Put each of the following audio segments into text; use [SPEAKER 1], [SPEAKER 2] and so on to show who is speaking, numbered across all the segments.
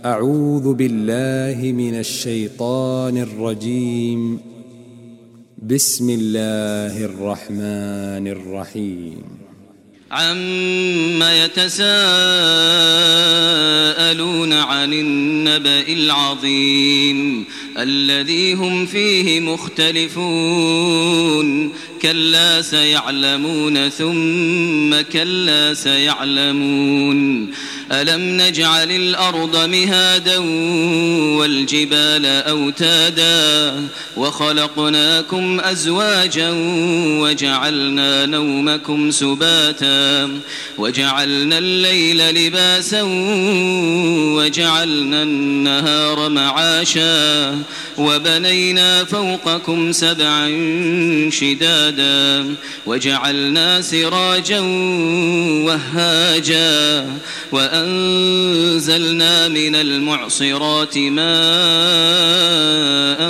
[SPEAKER 1] أعوذ بالله من الشيطان الرجيم. بسم الله الرحمن الرحيم.
[SPEAKER 2] عم يتساءلون عن النبأ العظيم الذي هم فيه مختلفون كلا سيعلمون ثم كلا سيعلمون ألم نجعل الأرض مهادا والجبال أوتادا وخلقناكم أزواجا وجعلنا نومكم سباتا وجعلنا الليل لباسا وجعلنا النهار معاشا وبنينا فوقكم سبعا شدادا وجعلنا سراجا وهاجا وأنزلنا من المعصرات ماء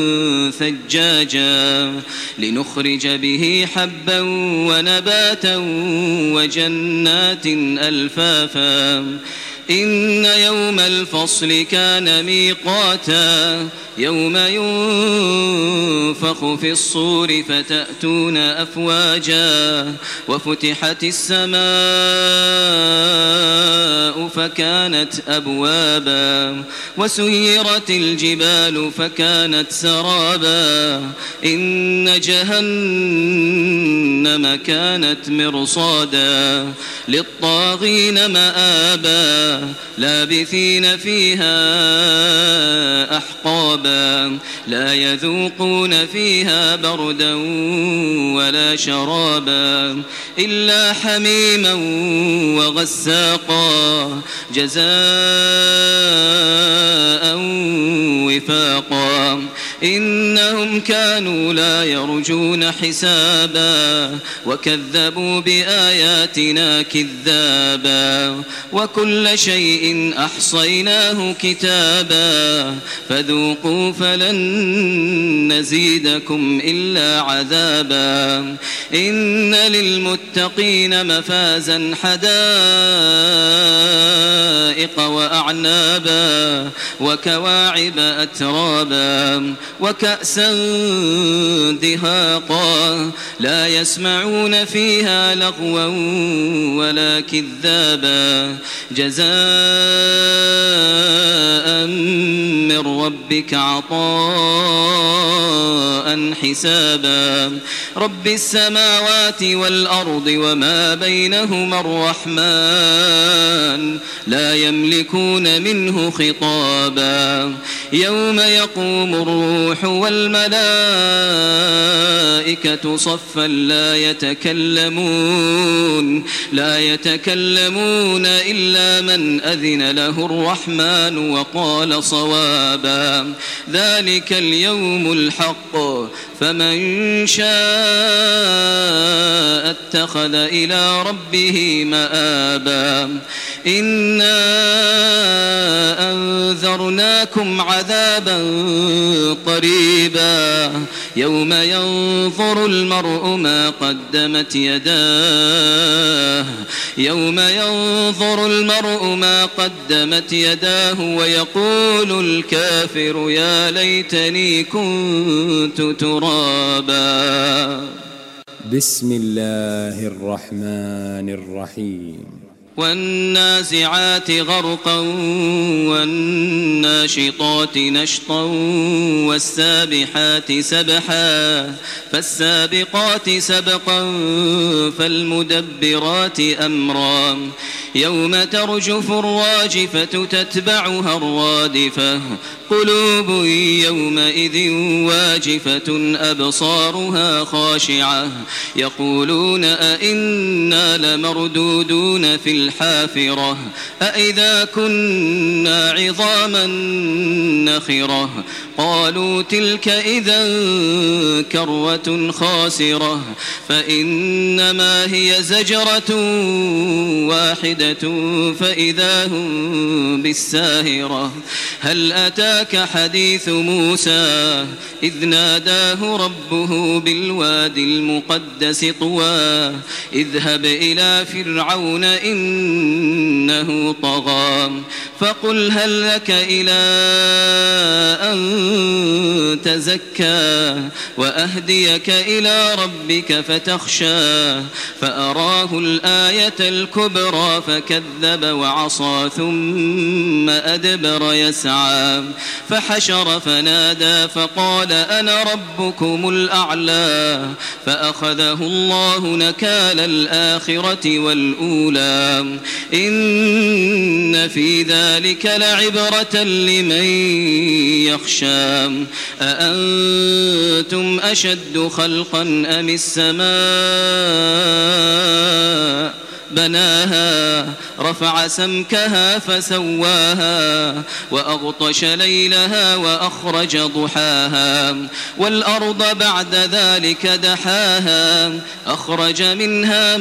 [SPEAKER 2] ثجاجا لنخرج به حبا ونباتا وجنات ألفافا إن يوم الفصل كان ميقاتا يوم ينفخ في الصور فتأتون أفواجا وفتحت السماء فكانت أبوابا وسيرت الجبال فكانت سرابا إن جهنم كانت مرصادا للطاغين مآبا لابثين فيها أحقابا لا يذوقون فيها بردا ولا شرابا إلا حميما وغساقا جزاء وفاقا إنهم كانوا لا يرجون حسابا وكذبوا بآياتنا كذابا وكل شيء أحصيناه كتابا فذوقوا فلن نزيدكم إلا عذابا إن للمتقين مفازا حدائق وأعنابا وكواعب أترابا وكأسا دهاقا لا يسمعون فيها لغوا ولا كذابا جزاء من ربك عطاء حسابا رب السماوات والأرض وما بينهما الرحمن لا يملكون منه خطابا يوم يقوم الروح والملائكة صفا لا يتكلمون إلا من أذن له الرحمن وقال صوابا ذلك اليوم الحق فمن شاء اتخذ إلى ربه مآبا إنا أنذرناكم عذابا قريبا يوم ينظر المرء ما قدمت يداه ويقول الكافر يا ليتني كنت ترابا.
[SPEAKER 1] بسم الله الرحمن الرحيم.
[SPEAKER 2] والنازعات غرقا والناشطات نشطا والسابحات سبحا فالسابقات سبقا فالمدبرات أمرا يوم ترجف الراجفة تتبعها الرادفة قلوب يومئذ واجفة أبصارها خاشعة يقولون أئنا لمردودون في الحافرة أئذا كنا عظاما نخرة قالوا تلك إذا كرة خاسرة فإنما هي زجرة واحدة فإذا هم بالساهرة هل أتاك حديث موسى إذ ناداه ربه بالوادي المقدس طوى اذهب إلى فرعون إنه طغى فقل هل لك إلى أن تزكى وأهديك إلى ربك فتخشى فأراه الآية الكبرى فكذب وعصى ثم أدبر يسعى فحشر فنادى فقال أنا ربكم الأعلى فأخذه الله نكال الآخرة والأولى إن في ذلك لعبرة لمن يخشى أأنتم أشد خلقا أم السماء بناها رفع سمكها فسواها وأغطش ليلها وأخرج ضحاها والأرض بعد ذلك دحاها أخرج منها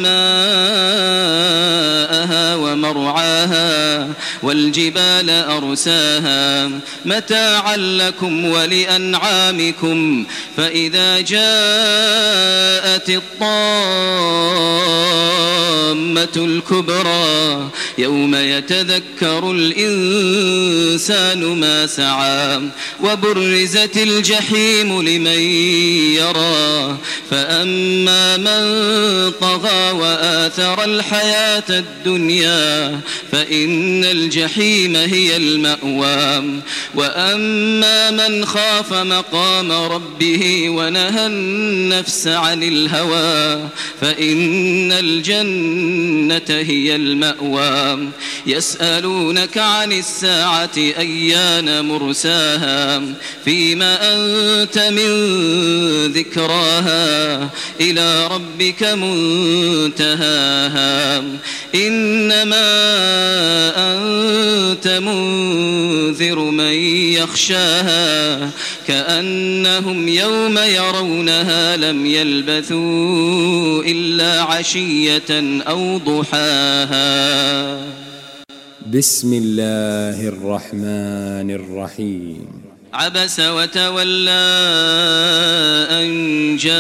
[SPEAKER 2] ماءها ومرعاها والجبال أرساها متاعا لكم ولأنعامكم فإذا جاءت الطامة الكبرى يوم يتذكر الإنسان ما سعى وبرزت الجحيم لمن يرى فأما من طغى وآثر الحياة الدنيا فإن الجحيم هي المأوى وأما من خاف مقام ربه ونهى النفس عن الهوى فإن الجنة هي المأوى يسألونك عن الساعة أيان مرساها فيما أنت من ذكراها إلى ربك منتهاها إنما أنت منذر من يخشاها كأنهم يوم يرونها لم يلبثوا إلا عشية أو ضحاها
[SPEAKER 1] بسم الله الرحمن الرحيم
[SPEAKER 2] عبس وتولى أن جاءه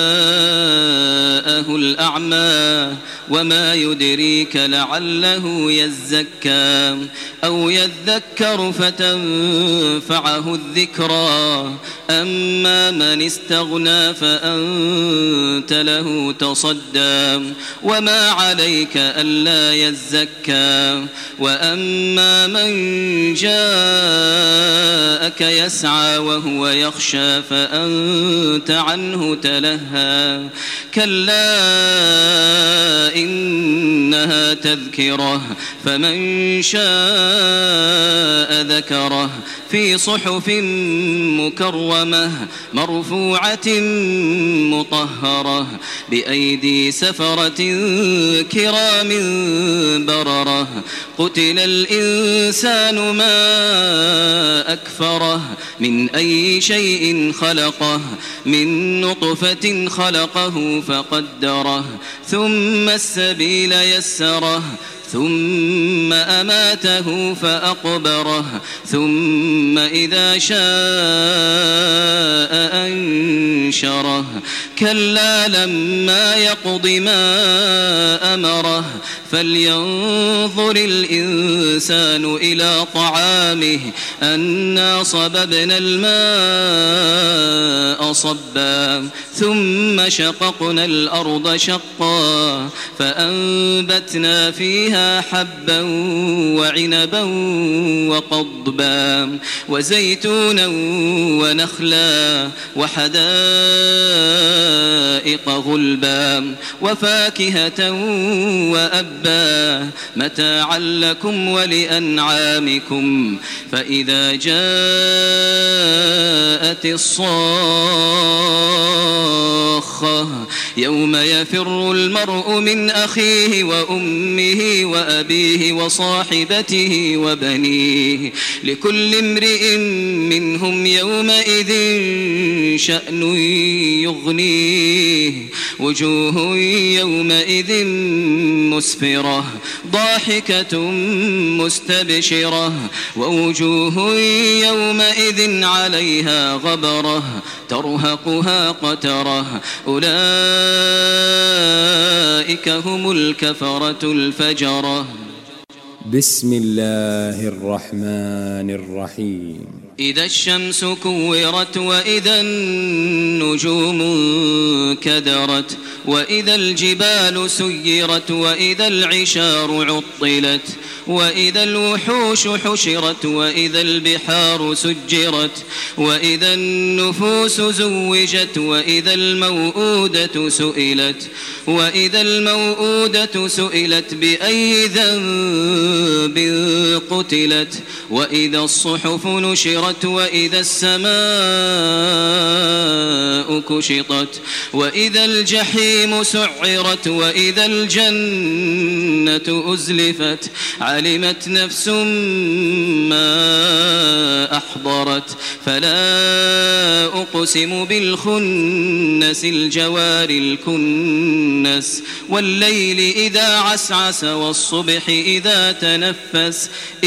[SPEAKER 2] الأعمى وما يدريك لعله يزكى أو يذكر فتنفعه الذكرى أما من استغنى فأنت له تصدى وما عليك ألا يزكى وأما من جاءك يسعى وهو يخشى فأنت عنه تلهى كلا إنها تذكرة فمن شاء ذكره في صحف مكرمة مرفوعة مطهرة بأيدي سفرة كرام بررة قتل الإنسان ما أكفره من أي شيء خلقه من نطفة خلقه فقدره ثم السبيل يسره ثم أماته فأقبره ثم إذا شاء أنشره كلا لما يقض ما أمره فلينظر الإنسان إلى طعامه أنا صببنا الماء صبا ثم شققنا الأرض شقا فأنبتنا فيها حبا وعنبا وقضبا وزيتونا ونخلا وحدائق غلبا وفاكهة وأبا متاعا لكم ولأنعامكم فإذا جاءت الصاخة يوم يفر المرء من أخيه وأمه وأبيه وصاحبته وبنيه لكل امرئ منهم يومئذ شأن يغنيه وجوه يومئذ مسفرة ضاحكة مستبشرة ووجوه يومئذ عليها غبرة ترهقها قترة أولئك هم الكفرة الفجرة.
[SPEAKER 1] بسم الله الرحمن الرحيم.
[SPEAKER 2] إذا الشمس كورت وإذا النجوم كدرت وإذا الجبال سيرت وإذا العشار عطلت وإذا الوحوش حشرت وإذا البحار سجرت وإذا النفوس زوجت وإذا الموءودة سئلت بأي ذنب قتلت وإذا الصحف نشرت وإذا السماء كشطت وإذا الجحيم سعرت وإذا الجنة أزلفت علمت نفس ما أحضرت فلا أقسم بالخنس الجوار الكنس والليل إذا عسعس والصبح إذا تنفس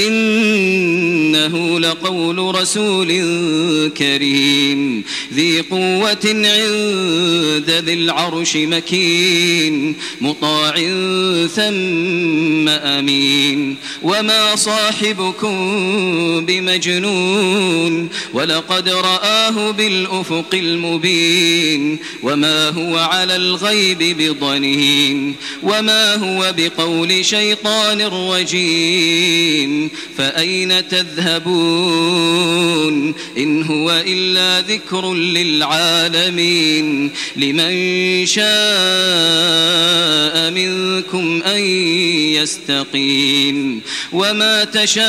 [SPEAKER 2] إنه لقول رسول كريم ذي قوة عند ذي العرش مكين مطاع ثم أمين وما صاحبكم بمجنون ولقد رآه بالأفق المبين وما هو على الغيب بضنين وما هو بقول شيطان رجيم فأين تذهبون إن هو إلا ذكر للعالمين لمن شاء منكم أن يستقيم وما تشاءون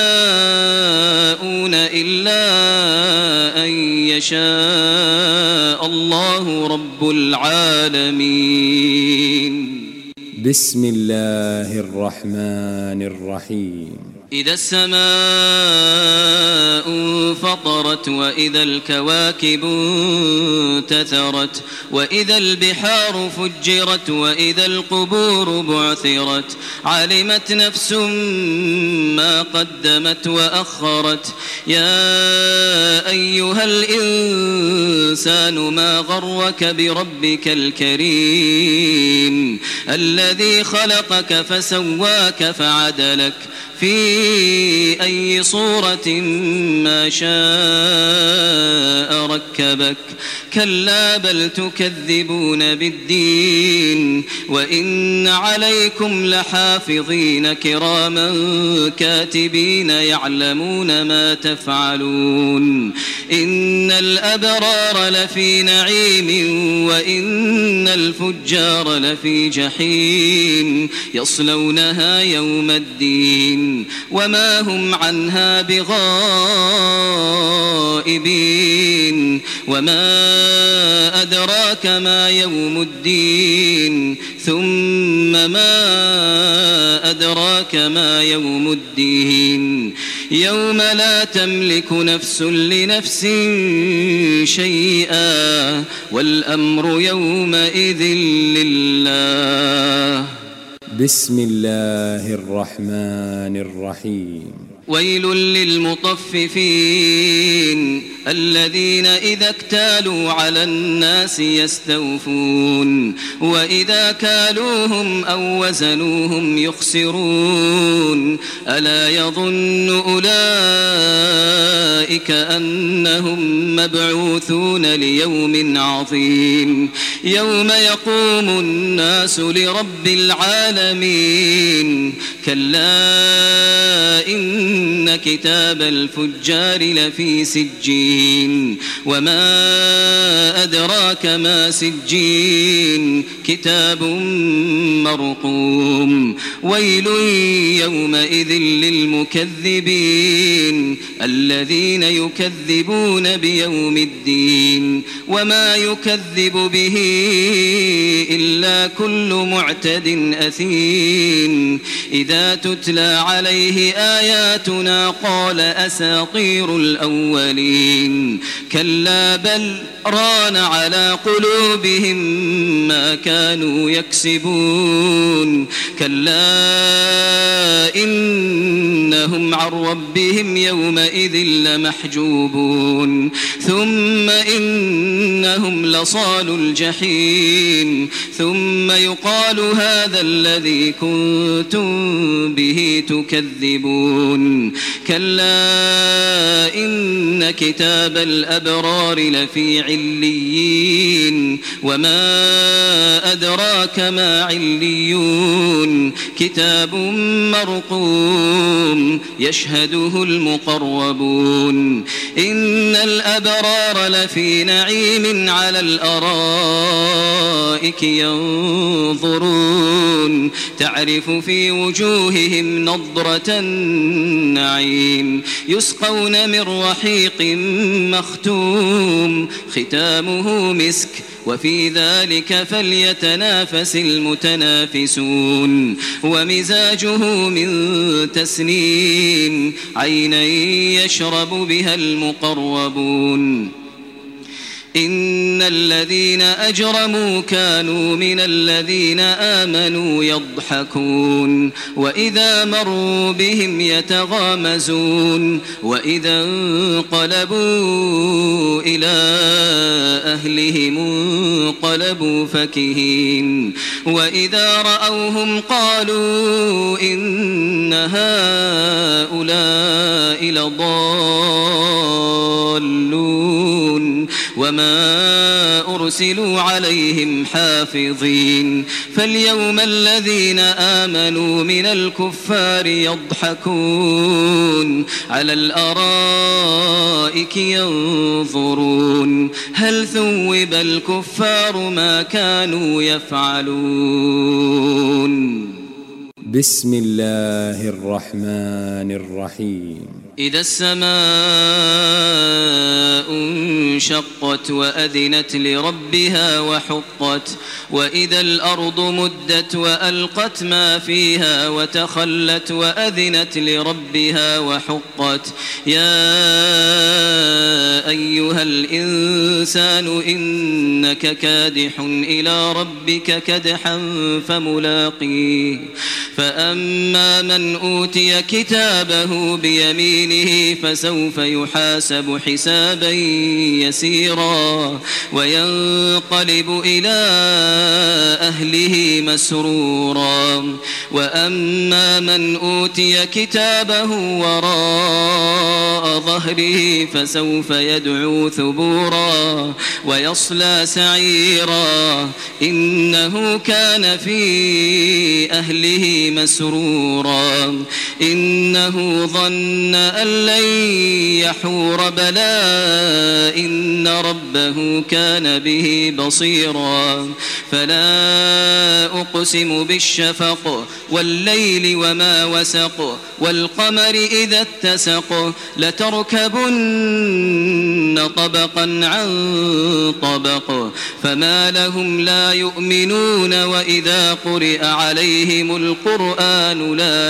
[SPEAKER 2] إلا أن يشاء الله رب العالمين.
[SPEAKER 1] بسم الله الرحمن الرحيم.
[SPEAKER 2] إذا السماء انفطرت وإذا الكواكب انتثرت وإذا البحار فجرت وإذا القبور بعثرت علمت نفس ما قدمت وأخرت يا أيها الإنسان ما غرك بربك الكريم الذي خلقك فسواك فعدلك في أي صورة ما شاء ركبك كلا بل تكذبون بالدين وإن عليكم لحافظين كراما كاتبين يعلمون ما تفعلون إن الأبرار لفي نعيم وإن الفجار لفي جحيم يصلونها يوم الدين وما هم عنها بغائبين وما أدراك ما يوم الدين ثم ما أدراك ما يوم الدين يوم لا تملك نفس لنفس شيئا والأمر يومئذ لله.
[SPEAKER 1] بسم الله الرحمن الرحيم.
[SPEAKER 2] ويل للمطففين الذين إذا اكتالوا على الناس يستوفون وإذا كالوهم أو وزنوهم يخسرون ألا يظن أولئك أنهم مبعوثون ليوم عظيم يوم يقوم الناس لرب العالمين كلا إن كتاب الفجار لفي سجين وما أدراك ما سجين كتاب مرقوم ويل يومئذ للمكذبين الذين الذين يكذبون بيوم الدين وما يكذب به إلا كل معتد أثيم إذا تتلى عليه آياتنا قال أساطير الأولين كلا بل ران على قلوبهم ما كانوا يكسبون كلا إنهم عن ربهم يومئذ لمحجوبون ثم إنهم لصال الجحيم ثم يقال هذا الذي كنتم به تكذبون كلا إن كتاب الأبرار لفي عليين وما أدراك ما عليون كتاب مرقوم يشهده المقربون إن الأبرار لفي نعيم على الأرائك ينظرون تعرف في وجوههم نضرة النعيم يسقون من رحيق مختوم ختامه مسك وفي ذلك فليتنافس المتنافسون ومزاجه من تسنيم عينا يشرب بها المقربون إن الذين أجرموا كانوا من الذين آمنوا يضحكون وإذا مروا بهم يتغامزون وإذا انقلبوا إلى أهلهم انقلبوا فكهين وإذا رأوهم قالوا إن هؤلاء لضالون وما أرسلوا عليهم حافظين فاليوم الذين آمنوا من الكفار يضحكون على الأرائك ينظرون هل ثوب الكفار ما كانوا يفعلون
[SPEAKER 1] بسم الله الرحمن الرحيم
[SPEAKER 2] إذا السماء انشقت وأذنت لربها وحقت وإذا الأرض مدت وألقت ما فيها وتخلت وأذنت لربها وحقت يا أيها الإنسان إنك كادح إلى ربك كدحا فملاقيه فأما من أوتي كتابه بيمينه فسوف يحاسب حسابا يسيرا وينقلب إلى أهله مسرورا وأما من أوتي كتابه وراء ظهره فسوف يدعو ثبورا ويصلى سعيرا إنه كان في أهله مسرورا إنه ظن أن لن يحور بلى إن ربه كان به بصيرا فلا أقسم بالشفق والليل وما وسق والقمر إذا اتسق لتركبن طبقا عن طبق فما لهم لا يؤمنون وإذا قرئ عليهم القرآن لا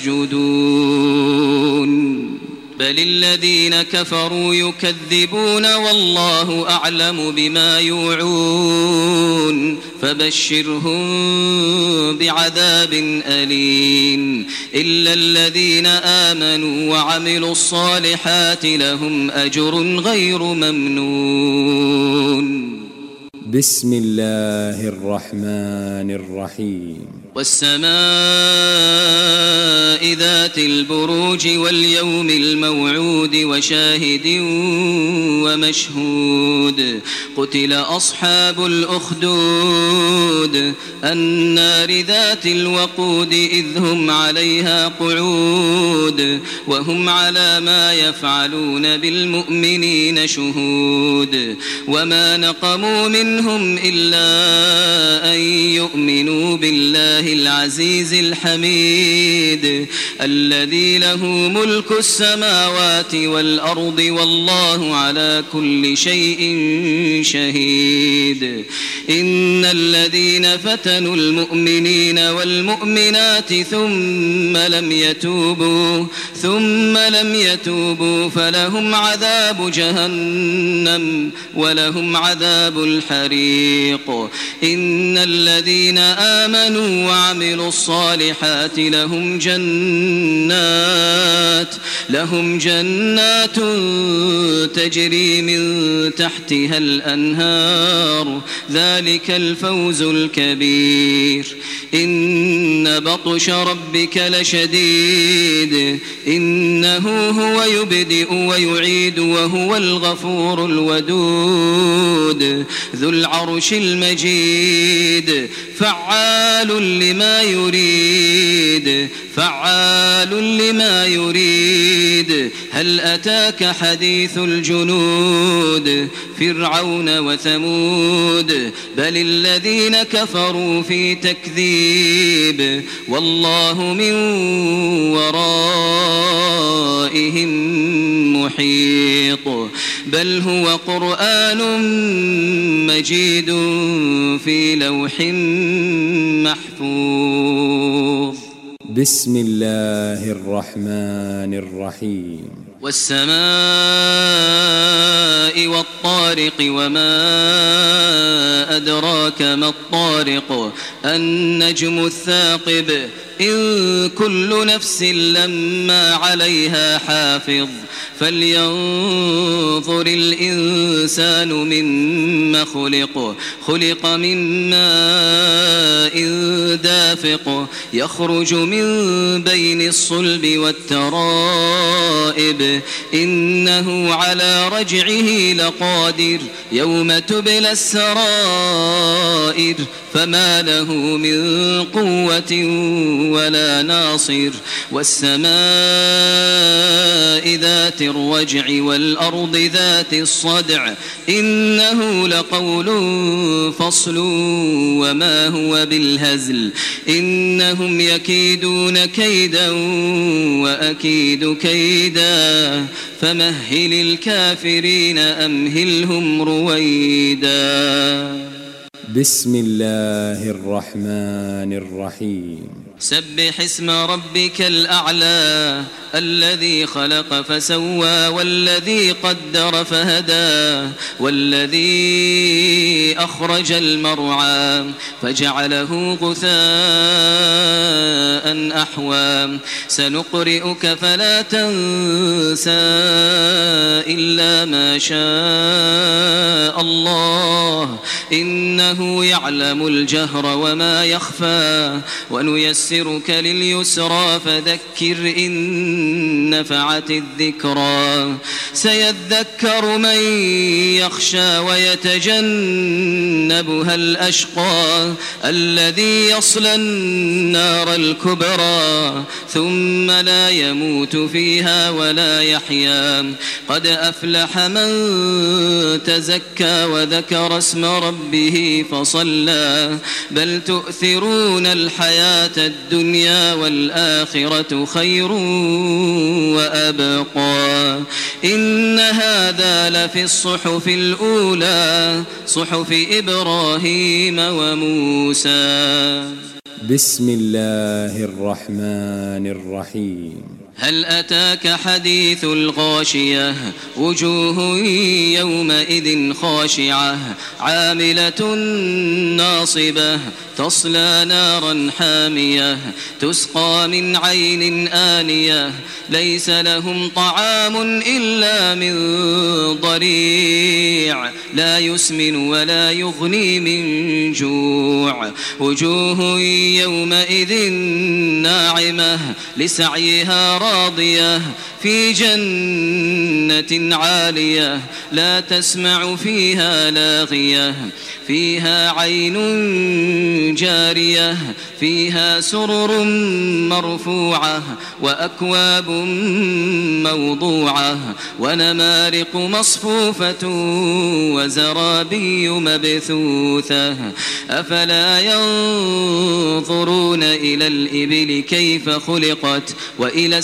[SPEAKER 2] يسجدون بل الذين كفروا يكذبون والله أعلم بما يوعون فبشرهم بعذاب أليم إلا الذين آمنوا وعملوا الصالحات لهم أجر غير ممنون
[SPEAKER 1] بسم الله الرحمن الرحيم
[SPEAKER 2] والسماء ذات البروج واليوم الموعود وشاهد ومشهود قتل أصحاب الأخدود النار ذات الوقود إذ هم عليها قعود وهم على ما يفعلون بالمؤمنين شهود وما نقموا منهم إلا أن يؤمنوا بالله الله العزيز الحميد الذي له ملك السماوات والأرض والله على كل شيء شهيد. إن الذين فتنوا المؤمنين والمؤمنات ثم لم يتوبوا فلهم عذاب جهنم ولهم عذاب الحريق. إن الذين آمنوا وعملوا الصالحات لهم جنات تجري من تحتها الأنهار ذلك الفوز الكبير. إن بطش ربك لشديد إنه هو يبدئ ويعيد وهو الغفور الودود ذو العرش المجيد فعال لما يريد. هل أتاك حديث الجنود فرعون وثمود بل الذين كفروا في تكذيب والله من ورائهم محيط. بل هو قرآن مجيد في لوح محفوظ.
[SPEAKER 1] بسم الله الرحمن الرحيم.
[SPEAKER 2] والسماء والطارق وما أدراك ما الطارق النجم الثاقب إن كل نفس لما عليها حافظ فلينظر الإنسان مما خلق من ماء دافق يخرج من بين الصلب والترائب إنه على رجعه لقادر يوم تبلى السرائر فما له من قوة ولا ناصر. والسماء ذات الرجع والأرض ذات الصدع إنه لقول فصل وما هو بالهزل إنهم يكيدون كيدا وأكيد كيدا فمهل الكافرين أمهلهم رويدا.
[SPEAKER 1] بسم الله الرحمن الرحيم.
[SPEAKER 2] سبح اسم ربك الأعلى الذي خلق فسوى والذي قدر فهدى والذي أخرج المرعى فجعله غثاء أحوى سنقرئك فلا تنسى إلا ما شاء الله إنه يعلم الجهر وما يخفى ونيسرك لليسرى فذكر إن نفعت الذكرى سيذكر من يخشى ويتجنبها الأشقى الذي يصلى النار الكبرى ثم لا يموت فيها ولا يحيا قد أفلح من تزكى وذكر اسم ربه فصلى بل تؤثرون الحياة الدنيا والآخرة خير وأبقى إن هذا لفي الصحف الأولى صحف إبراهيم وموسى.
[SPEAKER 1] بسم الله الرحمن الرحيم.
[SPEAKER 2] هل أتاك حديث الغاشية وجوه يومئذ خاشعة عاملة ناصبة تصلى نارا حامية تسقى من عين آنية ليس لهم طعام إلا من ضريع لا يسمن ولا يغني من جوع وجوه يومئذ ناعمة لسعيها راضية في جنة عالية لا تسمع فيها لاغية فيها عين جارية فيها سرر مرفوعة وأكواب موضوعة ونمارق مصفوفة وزرابي مبثوثة أفلا ينظرون إلى الإبل كيف خلقت وإلى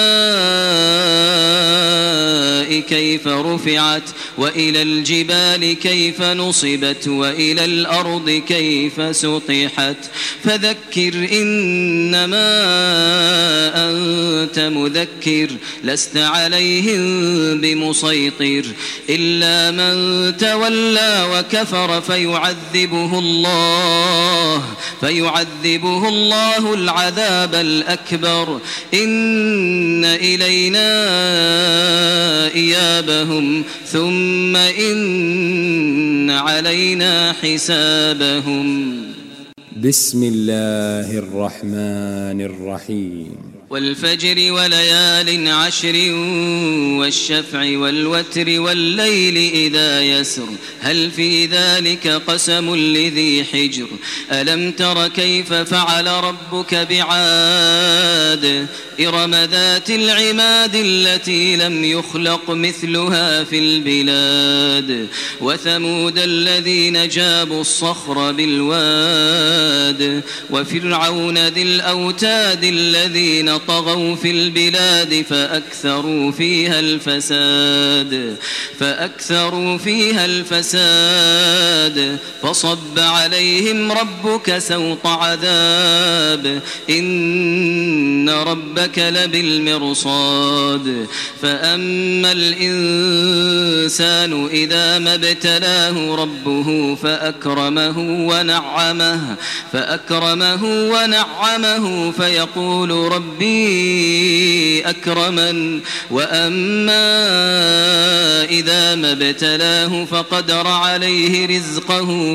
[SPEAKER 2] السماء كيف رفعت وإلى الجبال كيف نصبت وإلى الأرض كيف سطحت فذكر إنما أنت مذكر لست عليهم بمسيطر إلا من تولى وكفر فيعذبه الله العذاب الأكبر إن إلينا إيابهم ثم إن علينا حسابهم.
[SPEAKER 1] بسم الله الرحمن الرحيم.
[SPEAKER 2] والفجر وليال عشر والشفع والوتر والليل إذا يسر هل في ذلك قسم لذي حجر ألم تر كيف فعل ربك بعاد إرم ذات العماد التي لم يخلق مثلها في البلاد وثمود الذين جابوا الصخر بالواد وفرعون ذي الأوتاد الذين طغوا في البلاد فأكثروا فيها الفساد فصب عليهم ربك سوط عذاب إن ربك لبالمرصاد فأما الإنسان إذا ما ابتلاه ربه فأكرمه ونعمه فيقول ربي أكرمن وأما إذا ما ابتلاه فقدر عليه رزقه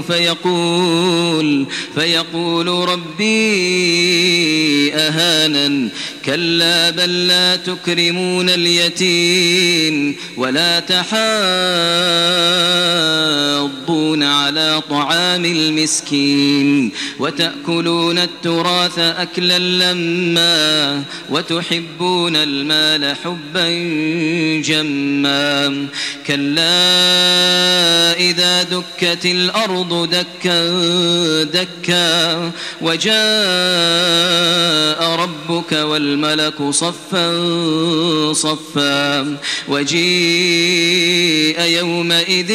[SPEAKER 2] فيقول ربي أهانن كلا بل لا تكرمون اليتيم ولا تحاضون على طعام المسكين وتأكلون التراث أكلا لما وتحبون المال حبا جما كلا إذا دكت الأرض دكا دكا وجاء ربك والملك صفا صفا وجيء يومئذ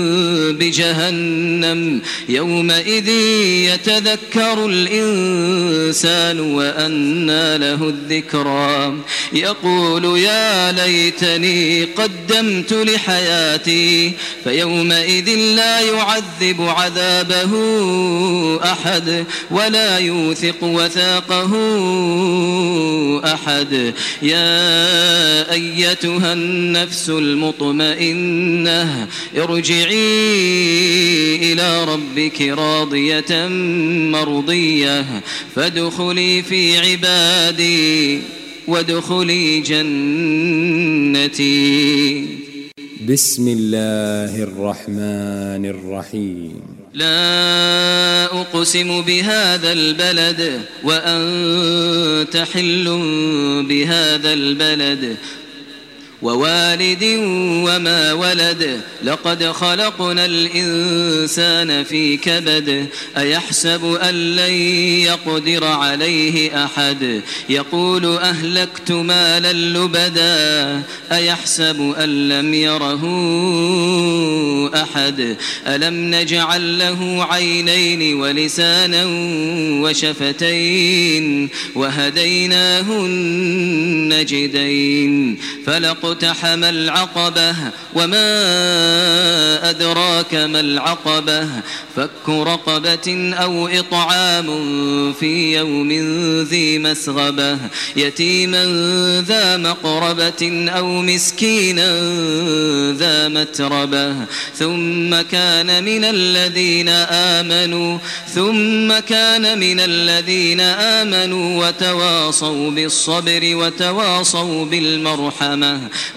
[SPEAKER 2] بجهنم يومئذ يتذكر الإنسان وأنى له الذكرى يقول يا ليتني قدمت لحياتي فيومئذ لا يعذب عذابه أحد ولا يوثق وثاقه أحد يا أيتها النفس المطمئنة ارجعي إلى ربك راضية مرضية فادخلي في عبادي وادخلي جنتي.
[SPEAKER 1] بسم الله الرحمن الرحيم.
[SPEAKER 2] لا أقسم بهذا البلد وأنت حل بهذا البلد ووالد وما ولد لقد خلقنا الإنسان في كبد أيحسب أن لن يقدر عليه أحد يقول أهلكت مالا لبدا أيحسب أن لم يره أحد ألم نجعل له عينين ولسانا وشفتين وهديناه النجدين فلاقتحم العقبة وما أدراك ما العقبة فك رقبة أو إطعام في يوم ذي مسغبة يتيما ذا مقربة أو مسكينا ذا متربة ثم كان من الذين آمنوا وتواصوا بالصبر وتواصوا بالمرحمة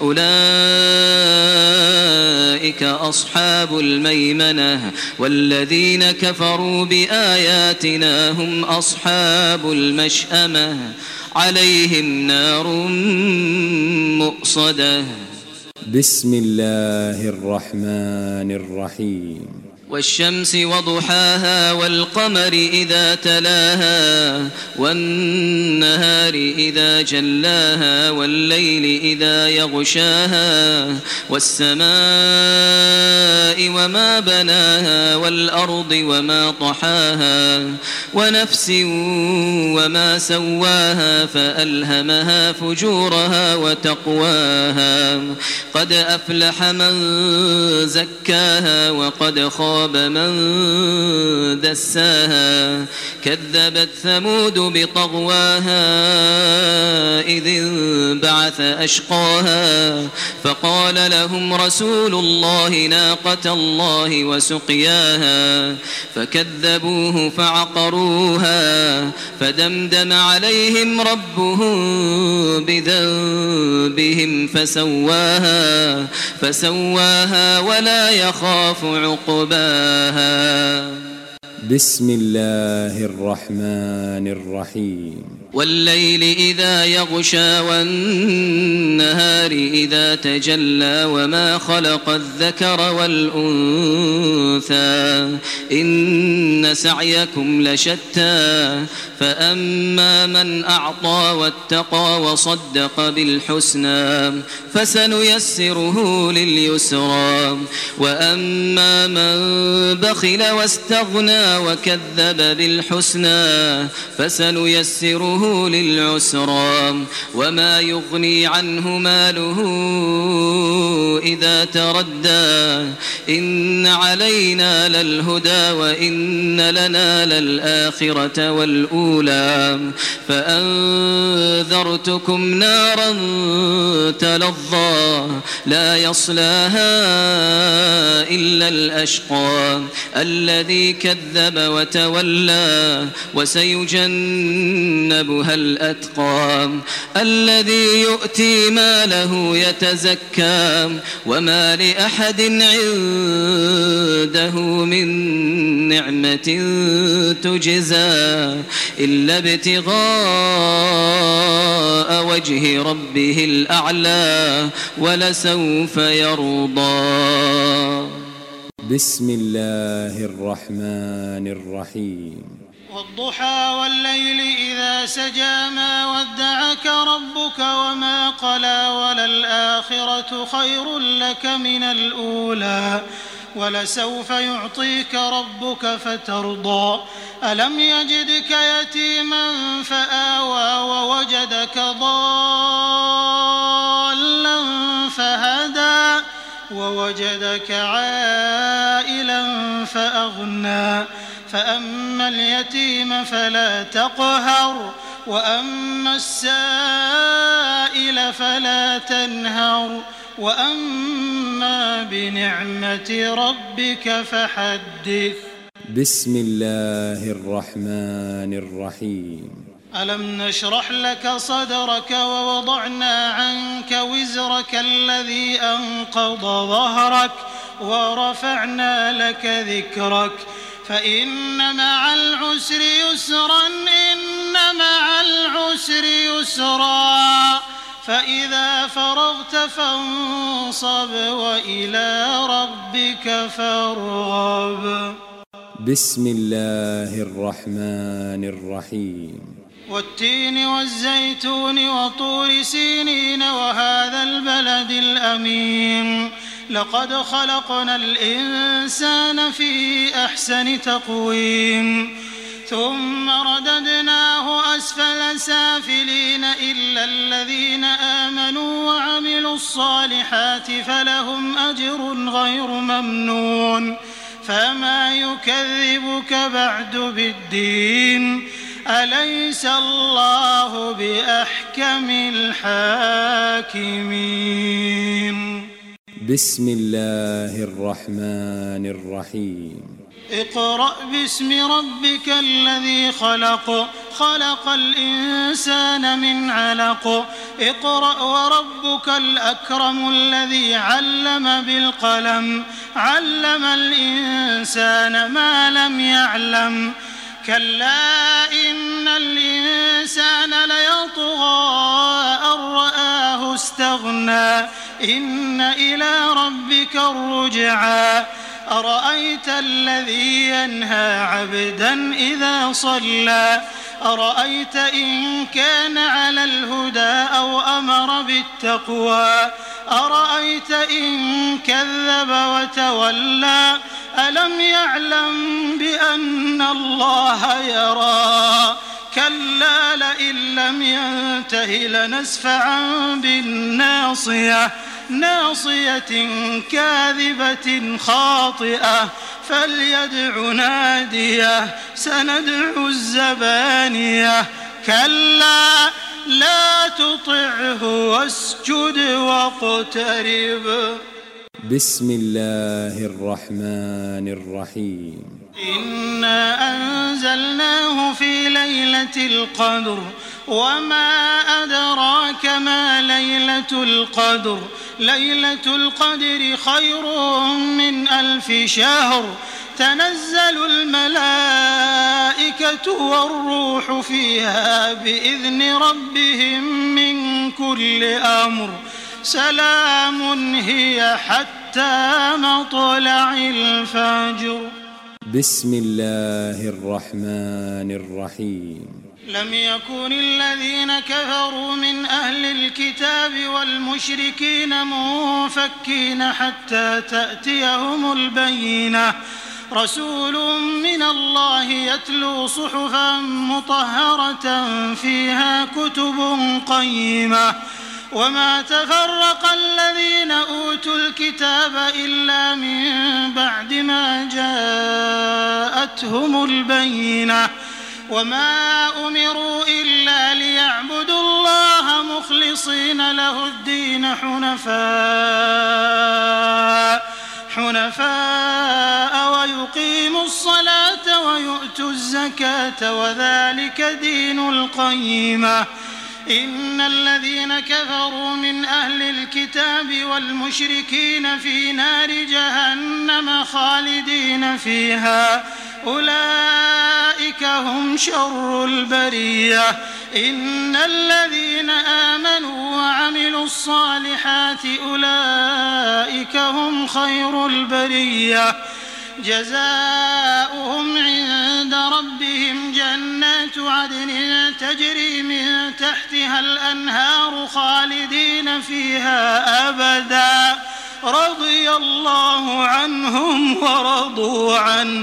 [SPEAKER 2] أولئك أصحاب الميمنة والذين كفروا بآياتنا هم أصحاب المشأمة عليهم نار مؤصدة.
[SPEAKER 1] بسم الله الرحمن الرحيم
[SPEAKER 2] والشمس وضحاها والقمر إذا تلاها والنهار إذا جلاها والليل إذا يغشاها والسماء وما بناها والأرض وما طحاها ونفس وما سواها فألهمها فجورها وتقواها قد أفلح من زكاها وقد خاب من دساها كذبت ثمود بطغواها إذ انبعث أشقاها فقال لهم رسول الله ناقة الله وسقياها فكذبوه فعقروها فدمدم عليهم ربهم بذنبهم فسواها ولا يخاف عقباها.
[SPEAKER 1] بسم الله الرحمن الرحيم
[SPEAKER 2] والليل إذا يغشى والنهار إذا تجلى وما خلق الذكر والأنثى إن سعيكم لشتى فأما من أعطى واتقى وصدق بالحسنى فسنيسره لليسرى وأما من بخل واستغنى وكذب بالحسنى فسنيسره للعسرى وما يغني عنه ماله إذا تردى إن علينا للهدى وإن لنا للآخرة والأولى فأنذرتكم نارا تلظى لا يصلاها إلا الأشقى الذي كذب وتولى وسيجنبها الأتقى الذي يؤتي ماله يتزكى وما لأحد عنده من نعمة تجزى إلا ابتغاء وجه ربه الأعلى ولسوف يرضى.
[SPEAKER 1] بسم الله الرحمن الرحيم
[SPEAKER 3] والضحى والليل إذا سجى ما ودعك ربك وما قلى وللآخرة خير لك من الأولى ولسوف يعطيك ربك فترضى ألم يجدك يتيما فآوى ووجدك ضالا فهدى ووجدك عائلا فأغنى فأما اليتيم فلا تقهر وأما السائل فلا تنهر وأما بنعمة ربك فحدث. بسم الله الرحمن الرحيم ألم نشرح لك صدرك ووضعنا عنك وزرك الذي أنقض ظهرك ورفعنا لك ذكرك فإن مع العسر يسرا إن مع العسر يسرا فإذا فرغت فانصب وإلى ربك فارغب. بسم الله الرحمن الرحيم والتين والزيتون وطور سينين وهذا البلد الأمين لقد خلقنا الإنسان في أحسن تقويم ثم رددناه أسفل سافلين إلا الذين آمنوا وعملوا الصالحات فلهم أجر غير ممنون فما يكذبك بعد بالدين أليس الله بأحكم الحاكمين. بسم الله الرحمن الرحيم اقرأ باسم ربك الذي خلق خلق الإنسان من علق اقرأ وربك الأكرم الذي علم بالقلم علم الإنسان ما لم يعلم كلا إن الإنسان ليطغى أن رآه الله استغنى إن إلى ربك الرجعى أرأيت الذي ينهى عبدا إذا صلى أرأيت إن كان على الهدى أو أمر بالتقوى أرأيت إن كذب وتولى ألم يعلم بأن الله يرى كلا لئن لم ينته لنسفعا بالناصية ناصية كاذبة خاطئة فليدع ناديه سندع الزبانية كلا لا تطعه واسجد واقترب.
[SPEAKER 1] بسم الله الرحمن الرحيم.
[SPEAKER 3] إنا أنزلناه في ليلة القدر وما أدراك ما ليلة القدر ليلة القدر خير من 1000 شهر تنزل الملائكة والروح فيها بإذن ربهم من كل أمر سلام هي حتى مطلع الفجر.
[SPEAKER 1] بسم الله الرحمن الرحيم.
[SPEAKER 3] لم يكن الذين كفروا من أهل الكتاب والمشركين منفكين حتى تأتيهم البينة رسول من الله يتلو صحفا مطهرة فيها كتب قيمة وما تفرق الذين أوتوا الكتاب إلا من بعد ما جاءتهم البينة وما أمروا إلا ليعبدوا الله مخلصين له الدين حنفاء ويقيموا الصلاة ويؤتوا الزكاة وذلك دين القيمة إن الذين كفروا من أهل الكتاب والمشركين في نار جهنم خالدين فيها أولئك هم شر البرية إن الذين آمنوا وعملوا الصالحات أولئك هم خير البرية جزاؤهم عند ربهم جنات عدن تجري من تحتها الأنهار خالدين فيها أبدا رضي الله عنهم ورضوا عنه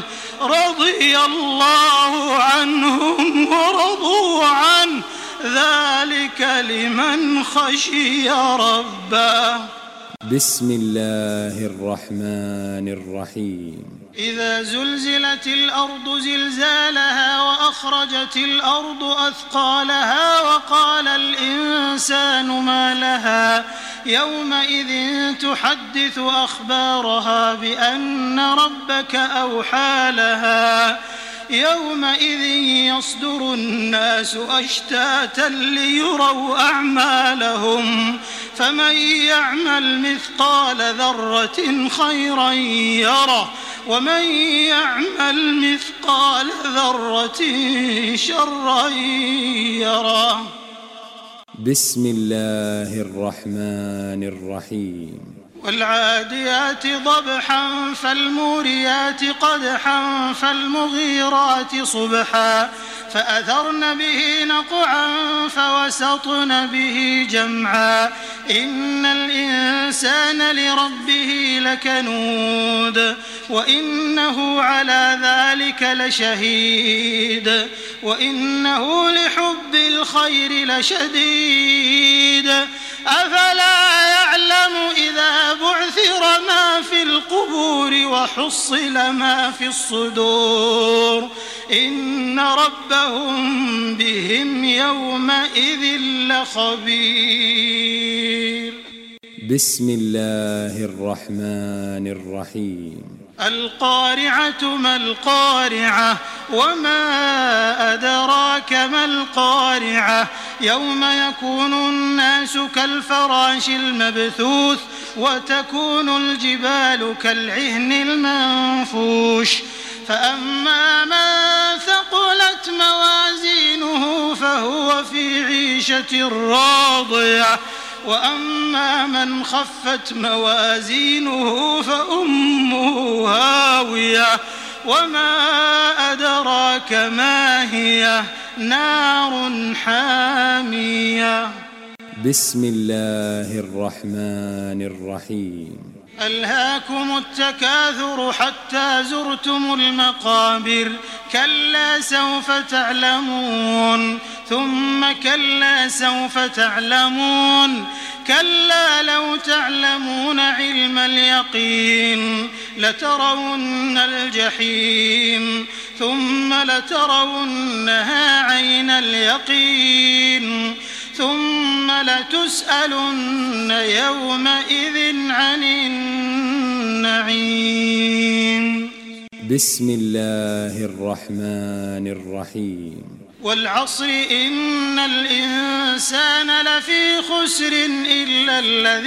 [SPEAKER 3] ذلك لمن خشي ربه.
[SPEAKER 1] بسم الله الرحمن الرحيم.
[SPEAKER 3] إذا زلزلت الأرض زلزالها وأخرجت الأرض أثقالها وقال الإنسان ما لها يومئذ تحدث أخبارها بأن ربك أوحى لها يومئذ يصدر الناس أشتاتا ليروا أعمالهم فمن يعمل مثقال ذرة خيرا يره ومن يعمل مثقال ذرة شرا يره.
[SPEAKER 1] بسم الله الرحمن الرحيم.
[SPEAKER 3] والعاديات ضبحا فالموريات قدحا فالمغيرات صبحا فأثرن به نقعا فوسطن به جمعا إن الإنسان لربه لكنود وإنه على ذلك لشهيد وإنه لحب الخير لشديد أفلا يعلم إذا بعثر ما في القبور وحصل ما في الصدور إن ربهم بهم يومئذ لخبير.
[SPEAKER 1] بسم الله الرحمن الرحيم.
[SPEAKER 3] القارعة ما القارعة وما أدراك ما القارعة يوم يكون الناس كالفراش المبثوث وتكون الجبال كالعهن المنفوش فأما من ثقلت موازينه فهو في عيشة راضية وأما من خفت موازينه فأمه هاوية وما أدراك ما هي نار حامية.
[SPEAKER 1] بسم الله الرحمن الرحيم.
[SPEAKER 3] ألهاكم التكاثر حتى زرتم المقابر كلا سوف تعلمون ثم كلا سوف تعلمون كلا لو تعلمون علم اليقين لترون الجحيم ثم لترونها عين اليقين ثم لتسألن يومئذ عن النعيم.
[SPEAKER 1] بسم الله الرحمن الرحيم.
[SPEAKER 3] والعصر إن الإنسان لفي خسر إلا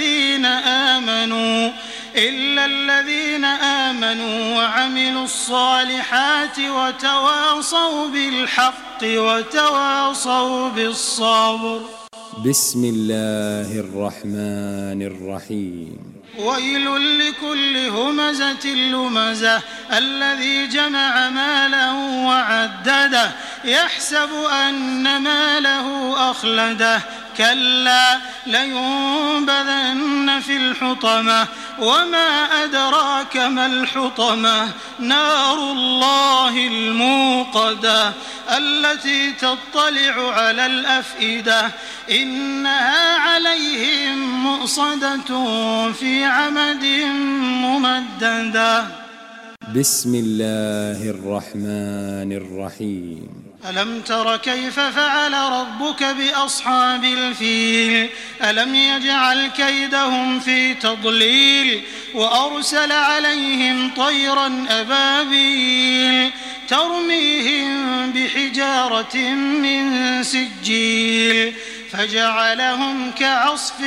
[SPEAKER 3] الذين آمنوا وعملوا الصالحات وتواصوا بالحق وتواصوا بالصبر.
[SPEAKER 1] بسم الله الرحمن الرحيم.
[SPEAKER 3] ويل لكل همزة لمزة الذي جمع مالا وعدده يحسب أن ماله أخلده كلا لينبذن في الحطمة وما أدراك ما الحطمة نار الله الموقدة التي تطلع على الأفئدة إنها عليهم مؤصدة في عمد ممددة.
[SPEAKER 1] بسم الله الرحمن الرحيم.
[SPEAKER 3] ألم تر كيف فعل ربك بأصحاب الفيل ألم يجعل كيدهم في تضليل وأرسل عليهم طيرا أبابيل ترميهم بحجارة من سجيل فجعلهم كعصف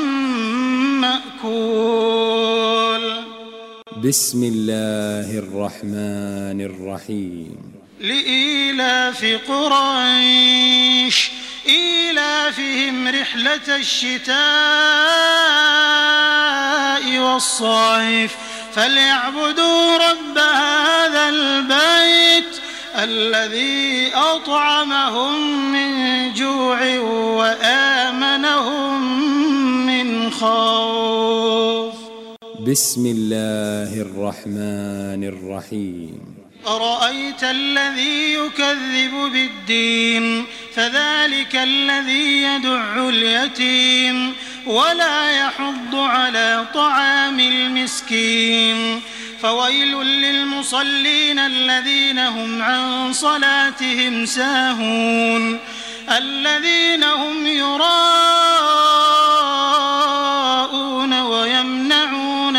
[SPEAKER 3] مأكول.
[SPEAKER 1] بسم الله الرحمن الرحيم.
[SPEAKER 3] لإيلاف قريش إيلافهم رحلة الشتاء والصيف فليعبدوا رب هذا البيت الذي أطعمهم من جوع وآمنهم من خوف.
[SPEAKER 1] بسم الله الرحمن الرحيم.
[SPEAKER 3] أرأيت الذي يكذب بالدين فذلك الذي يدع اليتيم ولا يحض على طعام المسكين فويل للمصلين الذين هم عن صلاتهم ساهون الذين هم يراءون ويمنعون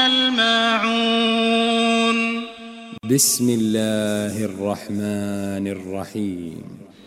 [SPEAKER 3] الماعون.
[SPEAKER 1] بسم الله الرحمن الرحيم.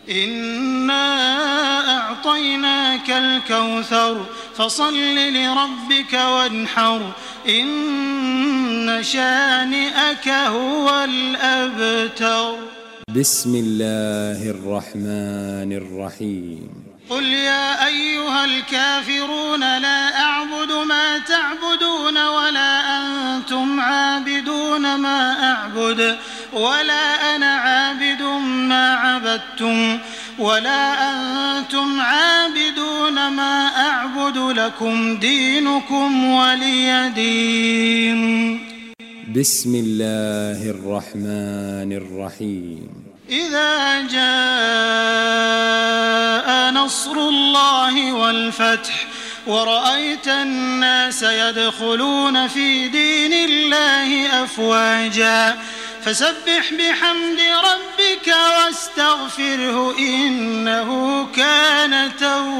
[SPEAKER 3] إنا أعطيناك الكوثر فصل لربك وانحر إن شانئك هو الأبتر.
[SPEAKER 1] بسم الله الرحمن الرحيم.
[SPEAKER 3] قل يا أيها الكافرون لا أعبد ما تعبدون ولا أنتم عابدون ما أعبد ولا أنا عابد ما عبدتم ولا أنتم عابدون ما أعبد لكم دينكم ولي دين.
[SPEAKER 1] بسم الله الرحمن الرحيم.
[SPEAKER 3] إذا جاء نصر الله والفتح ورأيت الناس يدخلون في دين الله أفواجا فسبح بحمد ربك واستغفره إنه كان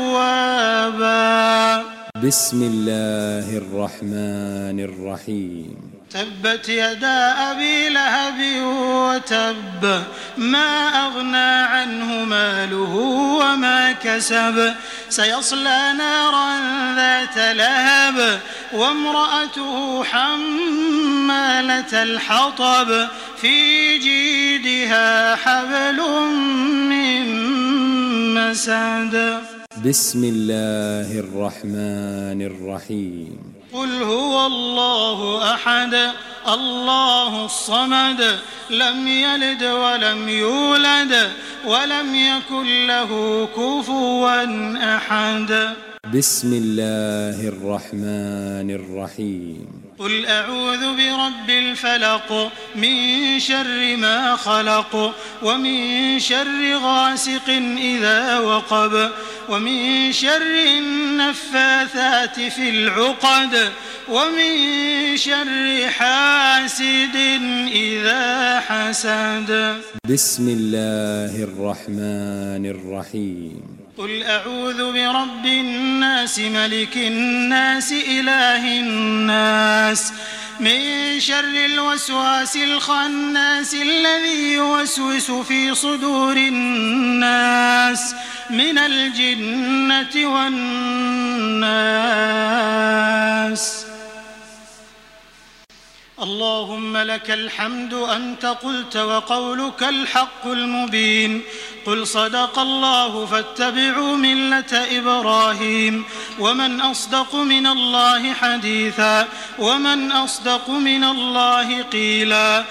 [SPEAKER 3] توابا.
[SPEAKER 1] بسم الله الرحمن الرحيم.
[SPEAKER 3] تبت يدا أبي لهب وتب ما أغنى عنه ماله وما كسب سيصلى نارا ذات لهب وامرأته حمالة الحطب في جيدها حبل من مسد.
[SPEAKER 1] بسم الله الرحمن الرحيم
[SPEAKER 3] قل هو الله أحد الله الصمد لم يلد ولم يولد ولم يكن له كفوا أحد.
[SPEAKER 1] بسم الله الرحمن الرحيم
[SPEAKER 3] قل أعوذ برب الفلق من شر ما خلق ومن شر غاسق إذا وقب ومن شر النفاثات في العقد ومن شر حاسد إذا حسد.
[SPEAKER 1] بسم الله الرحمن الرحيم
[SPEAKER 3] قل أعوذ برب الناس ملك الناس إله الناس من شر الوسواس الخناس الذي يوسوس في صدور الناس من الجنة والناس. اللهم لك الحمد أنت قلت وقولك الحق المبين. قل صدق الله فاتبعوا ملة إبراهيم ومن أصدق من الله حديثا ومن أصدق من الله قيلا.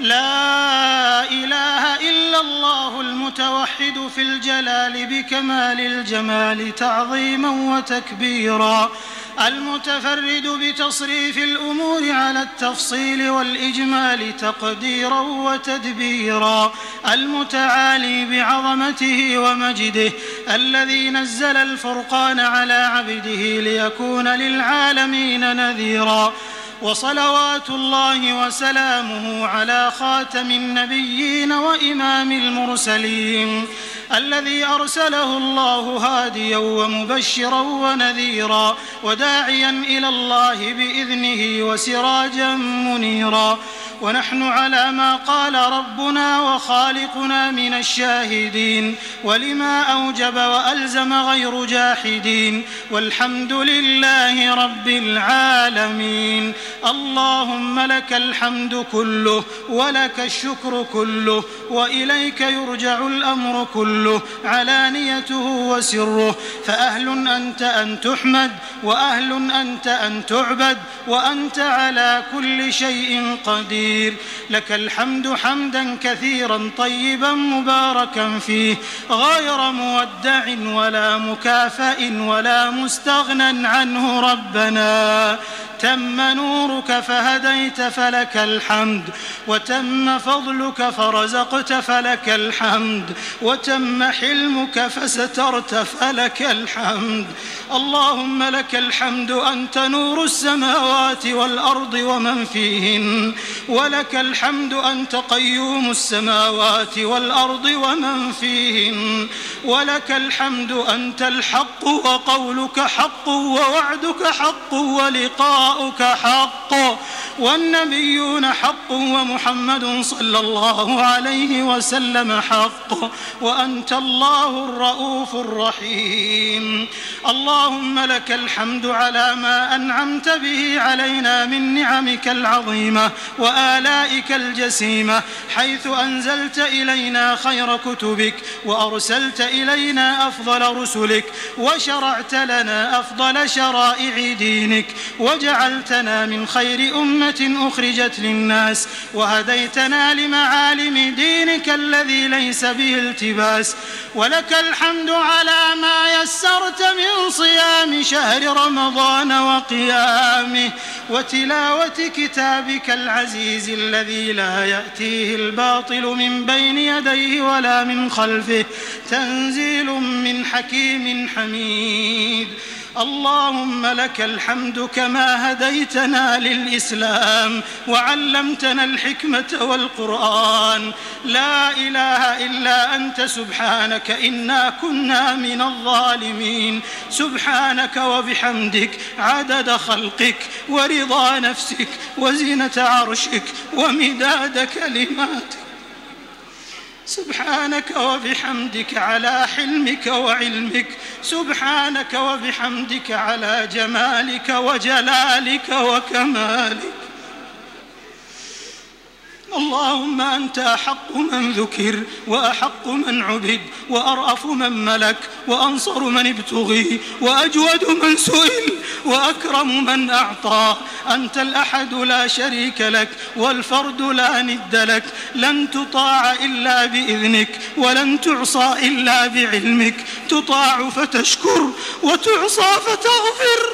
[SPEAKER 3] لا إله إلا الله المتوحد في الجلال بكمال الجمال تعظيما وتكبيرا المتفرد بتصريف الأمور على التفصيل والإجمال تقديرا وتدبيرا المتعالي بعظمته ومجده الذي نزل الفرقان على عبده ليكون للعالمين نذيرا. وصلوات الله وسلامه على خاتم النبيين وإمام المرسلين الذي أرسله الله هاديا ومبشرا ونذيرا وداعيا إلى الله بإذنه وسراجا منيرا. ونحن على ما قال ربنا وخالقنا من الشاهدين ولما أوجب وألزم غير جاحدين والحمد لله رب العالمين. اللهم لك الحمد كله ولك الشكر كله وإليك يرجع الأمر كله علانيته وسره فأهل أنت أن تحمد وأهل أنت أن تعبد وأنت على كل شيء قدير. لك الحمد حمدا كثيرا طيبا مباركا فيه غير مودع ولا مكافئ ولا مستغنى عنه. ربنا تم نورك فهديت فلك الحمد وتم فضلك فرزقت فلك الحمد وتم حلمك فسترت فلك الحمد. اللهم لك الحمد أنت نور السماوات والأرض ومن فيهن ولك الحمد أنت قيوم السماوات والأرض ومن فيهن ولك الحمد أنت الحق وقولك حق ووعدك حق ولقاؤك حق والنبيون حق ومحمد صلى الله عليه وسلم حق وأنت الله الرؤوف الرحيم. اللهم لك الحمد على ما أنعمت به علينا من نعمك العظيمة وآلائك الجسيمة حيث أنزلت إلينا خير كتبك وأرسلت إلينا أفضل رسلك وشرعت لنا أفضل شرائع دينك وجعلتنا من خير أمة أخرجت للناس وهديتنا لمعالم دينك الذي ليس به التباس. ولك الحمد على ما يسرت من صيام شهر رمضان وقيامه وتلاوة كتابك العزيز الذي لا يأتيه الباطل من بين يديه ولا من خلفه تنزيل من حكيم حميد. اللهم لك الحمد كما هديتنا للإسلام وعلمتنا الحكمة والقرآن. لا إله إلا أنت سبحانك إنا كنا من الظالمين. سبحانك وبحمدك عدد خلقك ورضا نفسك وزنة عرشك ومداد كلماتك. سبحانك وبحمدك على حلمك وعلمك. سبحانك وبحمدك على جمالك وجلالك وكمالك. اللهم أنت أحق من ذكر وأحق من عبد وأرأف من ملك وأنصر من ابتغي وأجود من سئل وأكرم من أعطى. أنت الأحد لا شريك لك والفرد لا ند لك، لن تطاع إلا بإذنك ولن تعصى إلا بعلمك، تطاع فتشكر وتعصى فتغفر.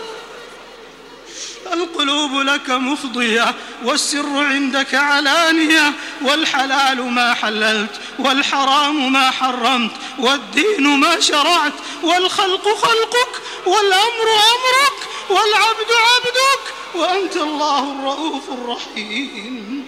[SPEAKER 3] القلوب لك مفضية والسر عندك علانية، والحلال ما حللت والحرام ما حرمت والدين ما شرعت، والخلق خلقك والأمر أمرك والعبد عبدك، وأنت الله الرؤوف الرحيم.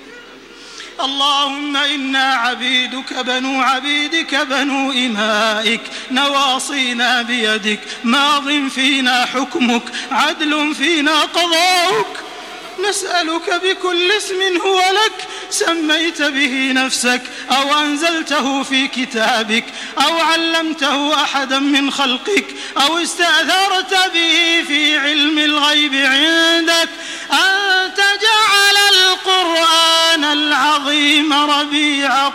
[SPEAKER 3] اللهم إنا عبيدك بنو عبيدك بنو إمائك، نواصينا بيدك، ماض فينا حكمك، عدل فينا قضاؤك. نسألك بكل اسم هو لك سميت به نفسك أو أنزلته في كتابك أو علمته أحدا من خلقك أو استأثرت به في علم الغيب عندك، أن تجعل القرآن العظيم ربيع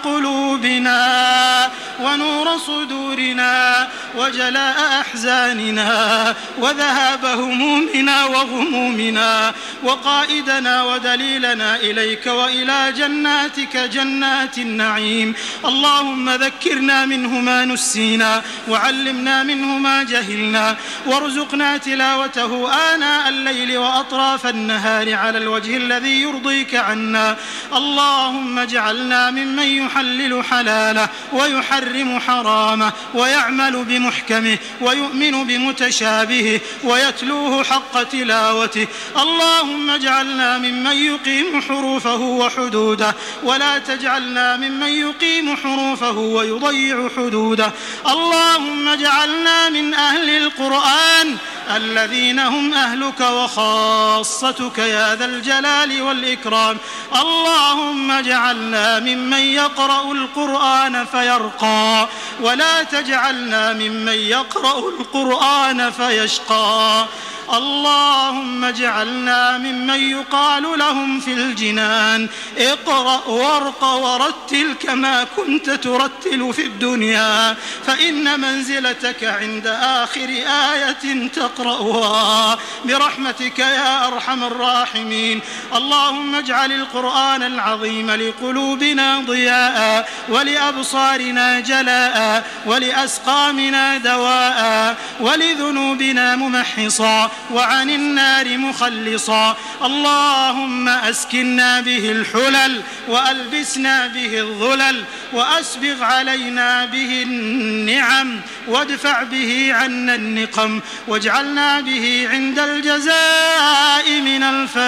[SPEAKER 3] قلوبنا ونور صدورنا وجلاء أحزاننا وذهاب همومنا وغمومنا، وقائدنا ودليلنا إليك وإلى جناتك جنات النعيم. اللهم ذكرنا منه ما نسينا وعلمنا منه ما جهلنا، وارزقنا تلاوته آناء الليل وأطراف النهار على الوجه الذي يرضيك عنا. اللهم اجعلنا ممن يحلل حلاله ويحرم حرامه ويعمل بمحكمه ويؤمن بمتشابهه ويتلوه حق تلاوته. اللهم اجعلنا ممن يقيم حروفه وحدوده، ولا تجعلنا ممن يقيم حروفه ويضيع حدوده. اللهم اجعلنا من أهل القرآن الذين هم أهلك وخاصتك يا ذا الجلال والإكرام. اللهم اجعلنا ممن يقرأ القرآن فيرقى، ولا تجعلنا ممن يقرأ القرآن فيشقى. اللهم اجعلنا ممن يقال لهم في الجنان اقرأ وارق ورتل كما كنت ترتل في الدنيا، فإن منزلتك عند آخر آية تقرأها برحمتك يا أرحم الراحمين. اللهم اجعل القرآن العظيم لقلوبنا ضياء ولأبصارنا جلاء ولأسقامنا دواء ولذنوبنا ممحصا وعن النار مخلصا. اللهم أسكننا به الحلل وألبسنا به الظلل وأسبغ علينا به النعم وادفع به عنا النقم، واجعلنا به عند الجزاء من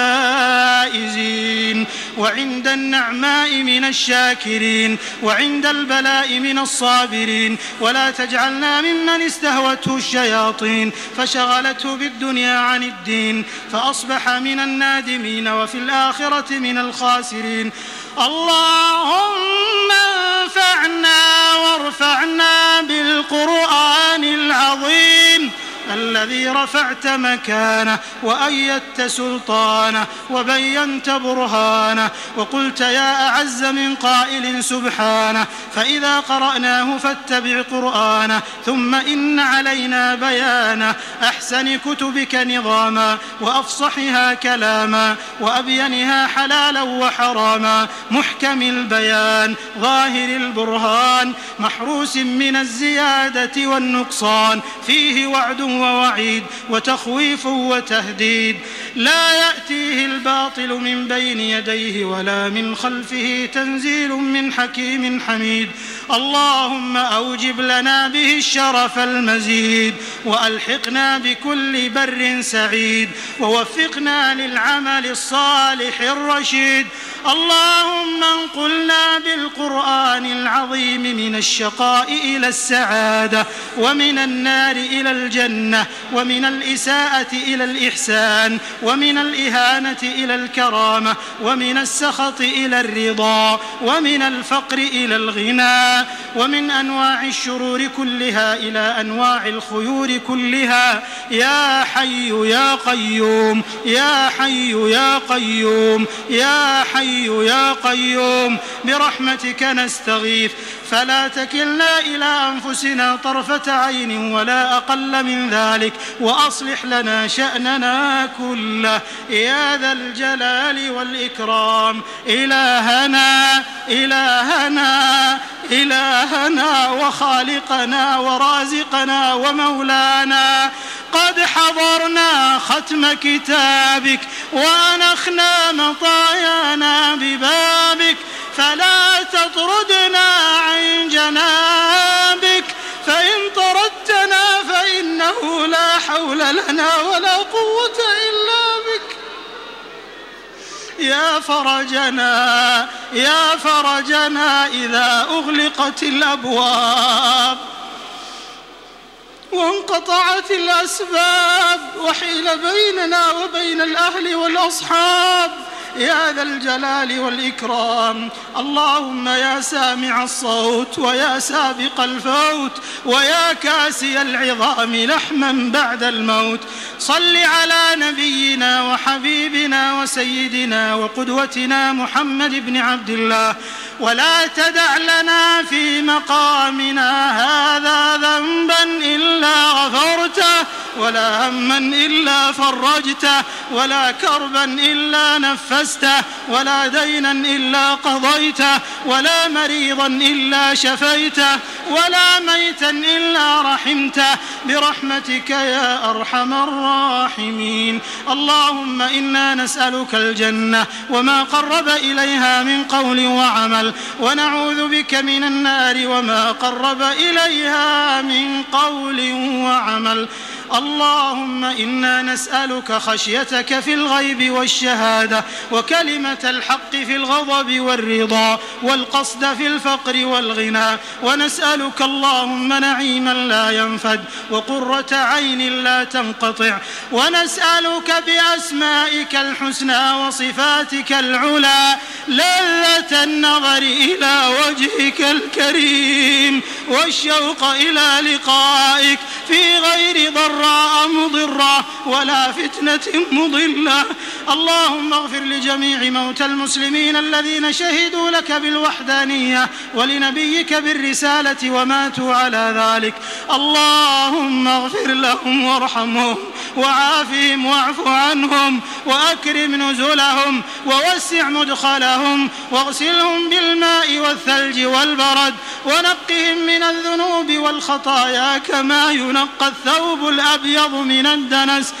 [SPEAKER 3] الفائزين، وعند النعماء من الشاكرين، وعند البلاء من الصابرين. ولا تجعلنا ممن استهوته الشياطين فشغلته بالدنيا عن الدين فأصبح من النادمين وفي الآخرة من الخاسرين. اللهم انفعنا وارفعنا بالقرآن العظيم الذي رفعت مكانه وأيدت سلطانه وبينت برهانه، وقلت يا أعز من قائل سبحانه فإذا قرأناه فاتبع قرآنه ثم إن علينا بيانه، أحسن كتبك نظاما وأفصحها كلاما وأبينها حلالا وحراما، محكم البيان ظاهر البرهان محروس من الزيادة والنقصان، فيه وعد ووعيد وتخويف وتهديد، لا يأتيه الباطل من بين يديه ولا من خلفه، تنزيل من حكيم حميد. اللهم أوجب لنا به الشرف المزيد، وألحقنا بكل بر سعيد، ووفقنا للعمل الصالح الرشيد. اللهم انقلنا بالقرآن العظيم من الشقاء إلى السعادة، ومن النار إلى الجنة، ومن الإساءة إلى الإحسان، ومن الإهانة إلى الكرامة، ومن السخط إلى الرضا، ومن الفقر إلى الغنى، ومن أنواع الشرور كلها إلى أنواع الخيور كلها، يا حي يا قيوم يا حي يا قيوم يا حي حي يا قيوم برحمتك نستغيث فلا تكلنا إلى أنفسنا طرفة عين ولا أقل من ذلك وأصلح لنا شأننا كله يا ذا الجلال والإكرام. إلهنا وخالقنا ورازقنا ومولانا، قد حضرنا ختم كتابك وأنخنا مطايانا ببابك، فلا تطردنا عن جنابك، فإن طردتنا فإنه لا حول لنا ولا قوة إلا بك. يا فرجنا إذا أغلقت الأبواب وانقطعت الأسباب وحيل بيننا وبين الأهل والأصحاب يا ذا الجلال والإكرام. اللهم يا سامع الصوت ويا سابق الفوت ويا كاسي العظام لحما بعد الموت، صل على نبينا وحبيبنا وسيدنا وقدوتنا محمد بن عبد الله، ولا تدع لنا في مقامنا هذا ذنبا إلا غفرته، ولا هما إلا فرجته، ولا كربا إلا نفسته، ولا دينا إلا قضيته، ولا مريضا إلا شفيته، ولا ميتا إلا رحمته برحمتك يا أرحم الراحمين. اللهم إنا نسألك الجنة وما قرب إليها من قول وعمل، ونعوذ بك من النار وما قرب إليها من قول وعمل. اللهم إنا نسألك خشيتك في الغيب والشهادة، وكلمة الحق في الغضب والرضا، والقصد في الفقر والغنى، ونسألك اللهم نعيما لا ينفد وقرة عين لا تنقطع، ونسألك بأسمائك الحسنى وصفاتك العلى لذة النظر إلى وجهك الكريم والشوق إلى لقائك في غير ضراء مضرة ولا فتنة مضلة. اللهم اغفر لجميع موتى المسلمين الذين شهدوا لك بالوحدانية ولنبيك بالرسالة وماتوا على ذلك. اللهم اغفر لهم وارحمهم وعافهم واعف عنهم وأكرم نزلهم ووسع مدخلهم واغسلهم بالماء والثلج والبرد ونقهم من الذنوب والخطايا كما ينقى الثوب الأبيض من الدنس.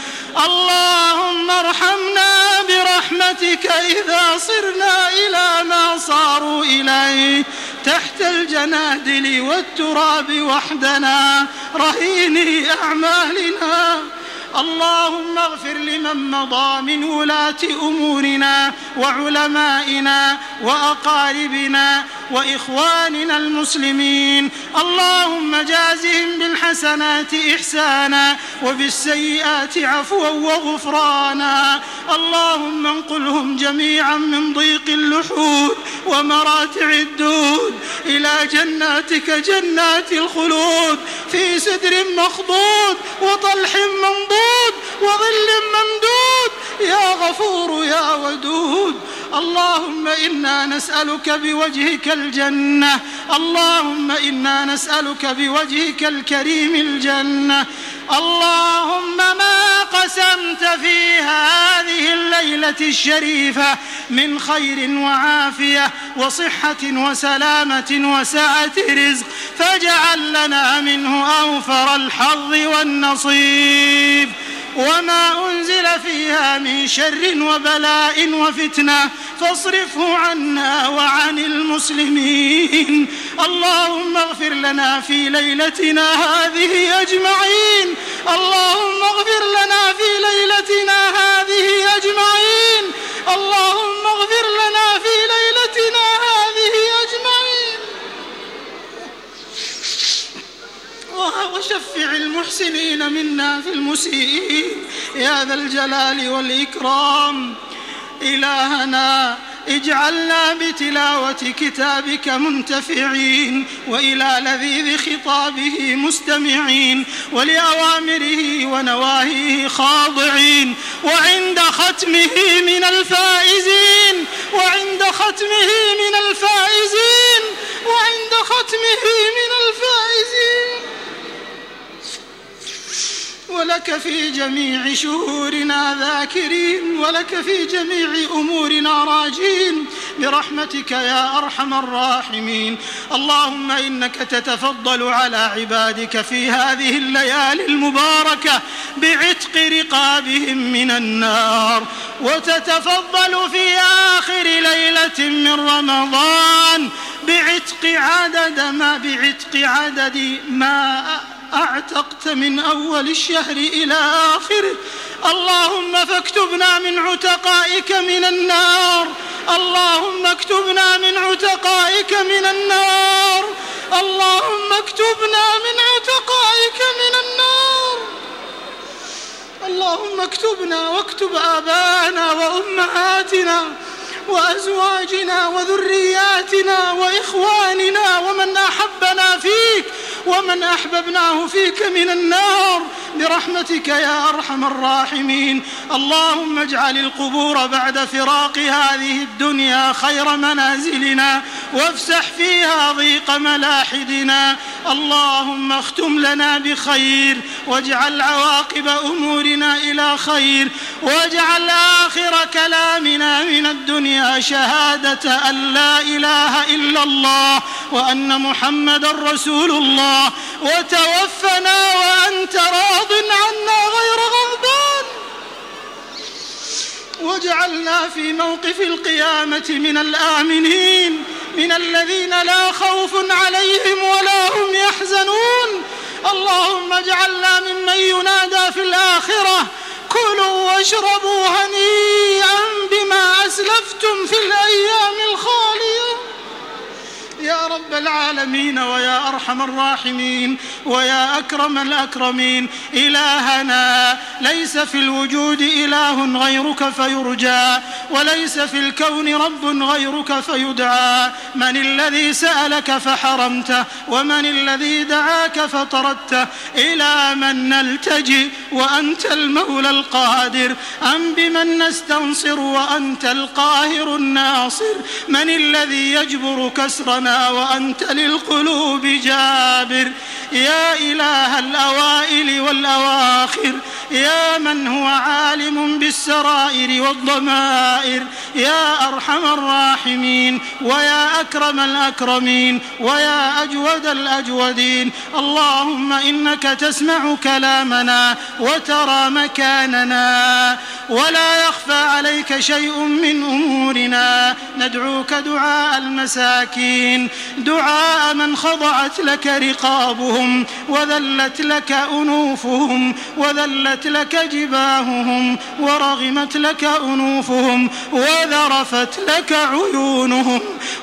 [SPEAKER 3] اللهم ارحمنا برحمتك إذا صرنا إلى ما صاروا إليه تحت الجنادل والتراب وحدنا رهيني أعمالنا. اللهم اغفر لمن مضى من ولاة أمورنا وعلمائنا وأقاربنا وإخواننا المسلمين. اللهم جازهم بالحسنات إحسانا وبالسيئات عفوا وغفرانا. اللهم انقلهم جميعا من ضيق اللحود ومراتع الدود إلى جناتك جنات الخلود في سدر مخضود وطلح منضود وظل ممدود يا غفور يا ودود. اللهم إنا نسألك بوجهك الجنة، اللهم إنا نسألك بوجهك الكريم الجنة. اللهم ما قسمت في هذه الليلة الشريفة من خير وعافية وصحة وسلامة وسعة رزق فاجعل لنا منه أوفر الحظ والنصيب، وما أنزل فيها من شر وبلاء وفتنة فاصرفه عنا وعن المسلمين. اللهم اغفر لنا في ليلتنا هذه أجمعين، اللهم اغفر لنا في ليلتنا هذه أجمعين، اللهم اغفر لنا في ليلتنا هذه أجمعين، وشفع المحسنين منا في المسيئين يا ذا الجلال والإكرام. إلهنا اجعلنا بتلاوة كتابك منتفعين، وإلى لذيذ خطابه مستمعين، ولأوامره ونواهيه خاضعين، وعند ختمه من الفائزين، وعند ختمه من الفائزين، وعند ختمه من الفائزين. ولك في جميع شهورنا ذاكرين، ولك في جميع أمورنا راجين برحمتك يا أرحم الراحمين. اللهم إنك تتفضل على عبادك في هذه الليالي المباركة بعتق رقابهم من النار، وتتفضل في آخر ليلة من رمضان بعتق عدد ما أعتقت من أول الشهر إلى آخره. اللهم فاكتبنا من عتقائك من النار، اللهم اكتبنا من عتقائك من النار، اللهم اكتبنا من عتقائك من النار. اللهم اكتبنا واكتب آباءنا وأمهاتنا وأزواجنا وذرياتنا وإخواننا ومن أحبنا فيك ومن أحببناه فيك من النار برحمتك يا أرحم الراحمين. اللهم اجعل القبور بعد فراق هذه الدنيا خير منازلنا، وافسح فيها ضيق ملاحدنا. اللهم اختم لنا بخير، واجعل عواقب أمورنا إلى خير، واجعل آخر كلامنا من الدنيا شهادة أن لا إله إلا الله وأن محمد رسول الله، وتوفنا وأنت راض عنا غير غضبان، واجعلنا في موقف القيامة من الآمنين، من الذين لا خوف عليهم ولا هم يحزنون. اللهم اجعلنا ممن ينادى في الآخرة كلوا واشربوا هنيئا بما أسلفتم في الأيام الخالية يا رب العالمين ويا أرحم الراحمين ويا أكرم الأكرمين. إلهنا ليس في الوجود إله غيرك فيرجى، وليس في الكون رب غيرك فيدعى. من الذي سألك فحرمته، ومن الذي دعاك فطردته؟ إلى من نلتجئ وأنت المولى القادر؟ أم بمن نستنصر وأنت القاهر الناصر؟ من الذي يجبر كسرنا وأنت للقلوب جابر؟ يا إله الأوائل والأواخر، يا من هو عالم بالسرائر والضمائر، يا أرحم الراحمين ويا أكرم الأكرمين ويا أجود الأجودين. اللهم إنك تسمع كلامنا وترى مكاننا، ولا يخفى عليك شيء من أمورنا. ندعوك دعاء المساكين، دعاء من خضعت لك رقابهم وذلت لك أنوفهم وذلت لك جباههم ورغمت لك أنوفهم وذرفت لك عيونهم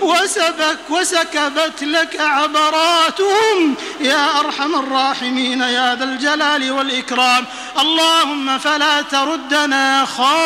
[SPEAKER 3] وسكبت لك عبراتهم يا أرحم الراحمين يا ذا الجلال والإكرام. اللهم فلا تردنا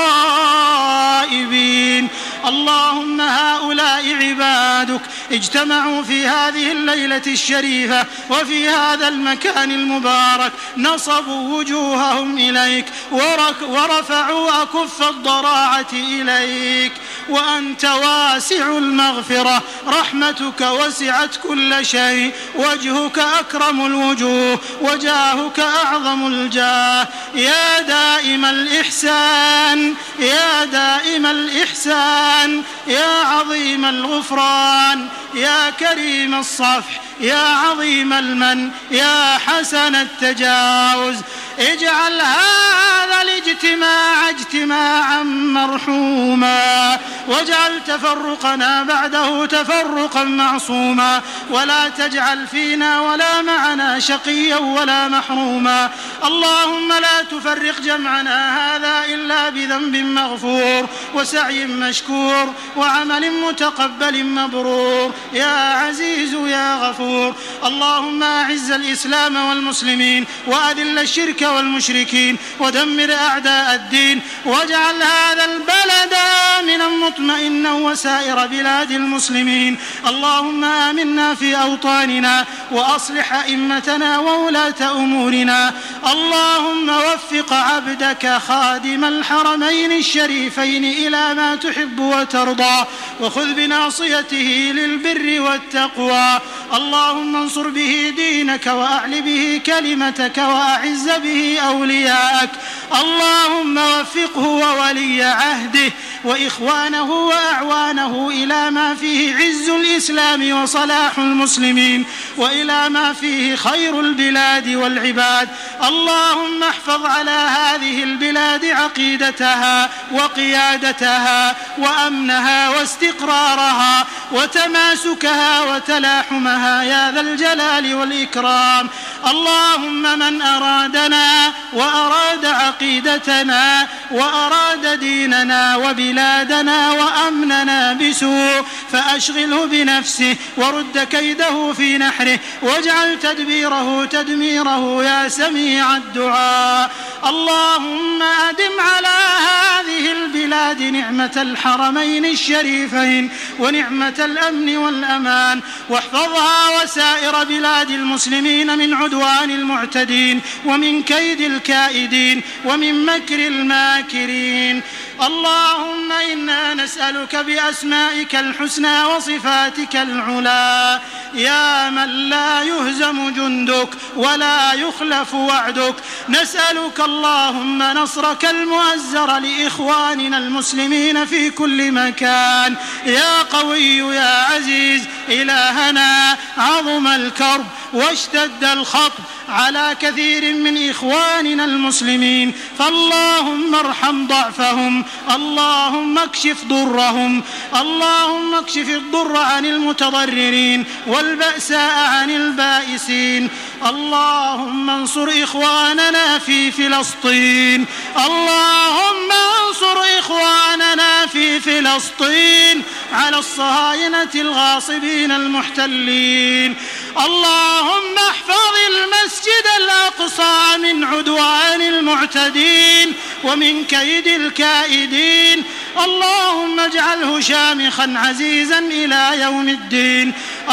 [SPEAKER 3] خائبين. اللهم هؤلاء عبادك اجتمعوا في هذه الليلة الشريفة وفي هذا المكان المبارك، نصبوا وجوههم إليك ورفعوا أكف الضراعة إليك، وأنت واسع المغفرة، رحمتك وسعت كل شيء، وجهك أكرم الوجوه وجاهك أعظم الجاه. يا دائم الإحسان، يا دائم الإحسان، يا عظيم الغفران، يا كريم الصفح، يا عظيم المن، يا حسن التجاوز، اجعل هذا الاجتماع اجتماعا مرحوما، واجعل تفرقنا بعده تفرقا معصوما، ولا تجعل فينا ولا معنا شقيا ولا محروما. اللهم لا تفرق جمعنا هذا إلا بذنب مغفور وسعي مشكور وعمل متقبل مبرور. يا عزيز يا غفور. اللهم أعز الإسلام والمسلمين وأذل الشرك والمشركين ودمر أعداء الدين واجعل هذا البلد آمنا مطمئنا وسائر بلاد المسلمين. اللهم آمنا في أوطاننا وأصلح أئمتنا وولاة أمورنا. اللهم وفق عبدك خادم الحرمين الشريفين إلى ما تحب وترضى وخذ بناصيته للبر والتقوى. اللهم انصر به دينك وأعل به كلمتك وأعز به أولياءك. اللهم وفقه وولي عهده وإخوانه وأعوانه إلى ما فيه عز الإسلام وصلاح المسلمين وإلى ما فيه خير البلاد والعباد. اللهم احفظ على هذه البلاد عقيدتها وقيادتها وأمنها واستقرارها وتماسكها وتلاحمها يا ذا الجلال والإكرام. اللهم من أرادنا وأراد عقيدتنا وأراد ديننا وبلادنا وأمننا بسوء فأشغله بنفسه ورد كيده في نحره واجعل تدبيره تدميره يا سميع الدعاء. اللهم أدم على هذه البلاد نعمة الحرمين الشريفين ونعمة الأمن والأمان واحفظها وسائر بلاد المسلمين من عدوان المعتدين ومن كيد الكائدين ومن مكر الماكرين. اللهم إنا نسألك بأسمائك الحسنى وصفاتك العلى يا من لا يهزم جندك ولا يخلف وعدك. نسألك اللهم نصرك المؤزر لإخواننا المسلمين في كل مكان يا قوي يا عزيز. إلهنا عظم الكرب واشتد الخطب على كثير من إخواننا المسلمين فاللهم ارحم ضعفهم. اللهم اكشف ضرهم. اللهم اكشف الضر عن المتضررين والبأساء عن البائسين. اللهم انصر إخواننا في فلسطين. اللهم انصر إخواننا في فلسطين على الصهاينة الغاصبين المحتلين. اللهم احفظ المسجد الأقصى من عدوان المعتدين ومن كيد الكائدين. اللهم اجعله شامخا عزيزا إلى يوم الدين.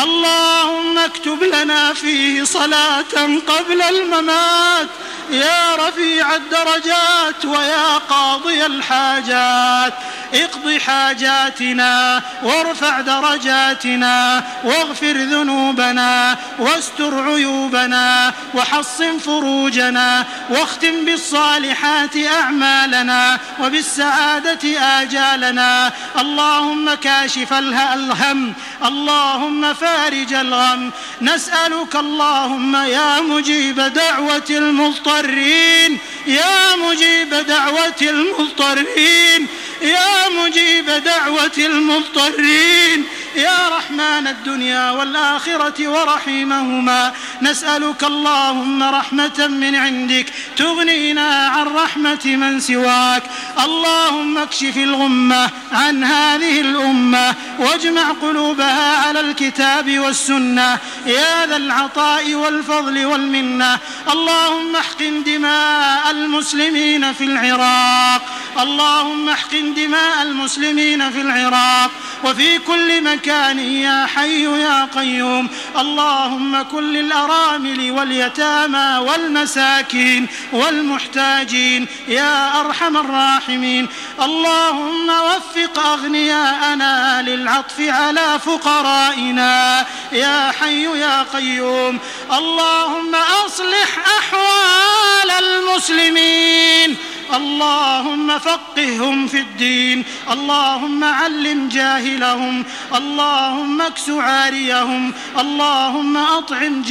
[SPEAKER 3] اللهم اكتب لنا فيه صلاة قبل الممات يا رفيع الدرجات ويا قاضي الحاجات. اقض حاجاتنا وارفع درجاتنا واغفر ذنوبنا واستر عيوبنا وحصن فروجنا واختم بالصالحات أعمالنا وبالسعادة آجالنا. اللهم كاشف الهم. اللهم فارج الغم. نسألك اللهم يا مجيب دعوة المضطرين يا مجيب دعوة المضطرين يا مجيب دعوة المضطرين يا رحمن الدنيا والآخرة ورحيمهما. نسألك اللهم رحمة من عندك تغنينا عن رحمة من سواك. اللهم اكشف الغمة عن هذه الأمة واجمع قلوبها على الكتاب والسنة يا ذا العطاء والفضل والمنة. اللهم احقن دماء المسلمين في العراق. اللهم احقن دماء المسلمين في العراق وفي كل مكان يا حي يا قيوم. اللهم كن للأرامل واليتامى والمساكين والمحتاجين يا أرحم الراحمين. اللهم وفق أغنياءنا للعطف على فقرائنا يا حي يا قيوم. اللهم أصلح أحوال المسلمين. اللهم فقههم في الدين. اللهم علم جاهلهم. اللهم اكس عاريهم. اللهم أطعم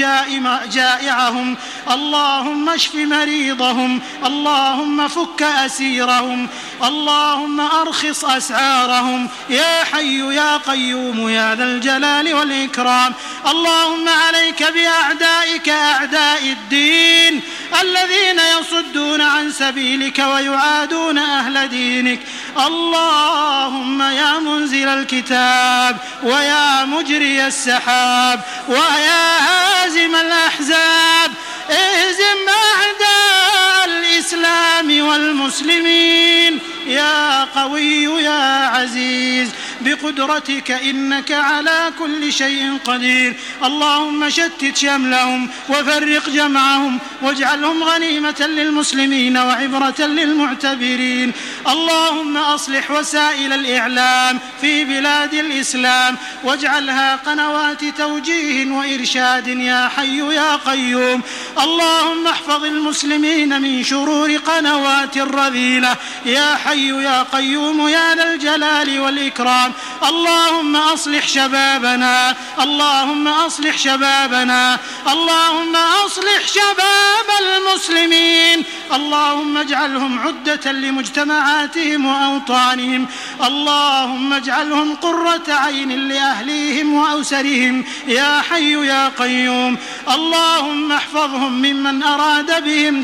[SPEAKER 3] جائعهم. اللهم اشف مريضهم. اللهم فك أسيرهم. اللهم أرخص أسعارهم يا حي يا قيوم يا ذا الجلال والإكرام. اللهم عليك بأعدائك أعداء الدين الذين يصدون عن سبيلك ويعادون أهل دينك. اللهم يا منزل منزل الكتاب ويا مجري السحاب ويا هازم الأحزاب اهزم أعداء الإسلام والمسلمين يا قوي يا عزيز بقدرتك إنك على كل شيء قدير. اللهم شتت شملهم وفرق جمعهم واجعلهم غنيمة للمسلمين وعبرة للمعتبرين. اللهم أصلح وسائل الإعلام في بلاد الإسلام واجعلها قنوات توجيه وإرشاد يا حي يا قيوم. اللهم احفظ المسلمين من شرور قنوات الرذيلة يا حي يا قيوم يا ذا الجلال والإكرام. اللهم أصلح شبابنا، اللهم أصلح شبابنا، اللهم أصلح شباب المسلمين. اللهم اجعلهم عدة لمجتمعاتهم وأوطانهم. اللهم اجعلهم قرة عين لأهليهم وأسرهم يا حي يا قيوم. اللهم احفظهم ممن أراد بهم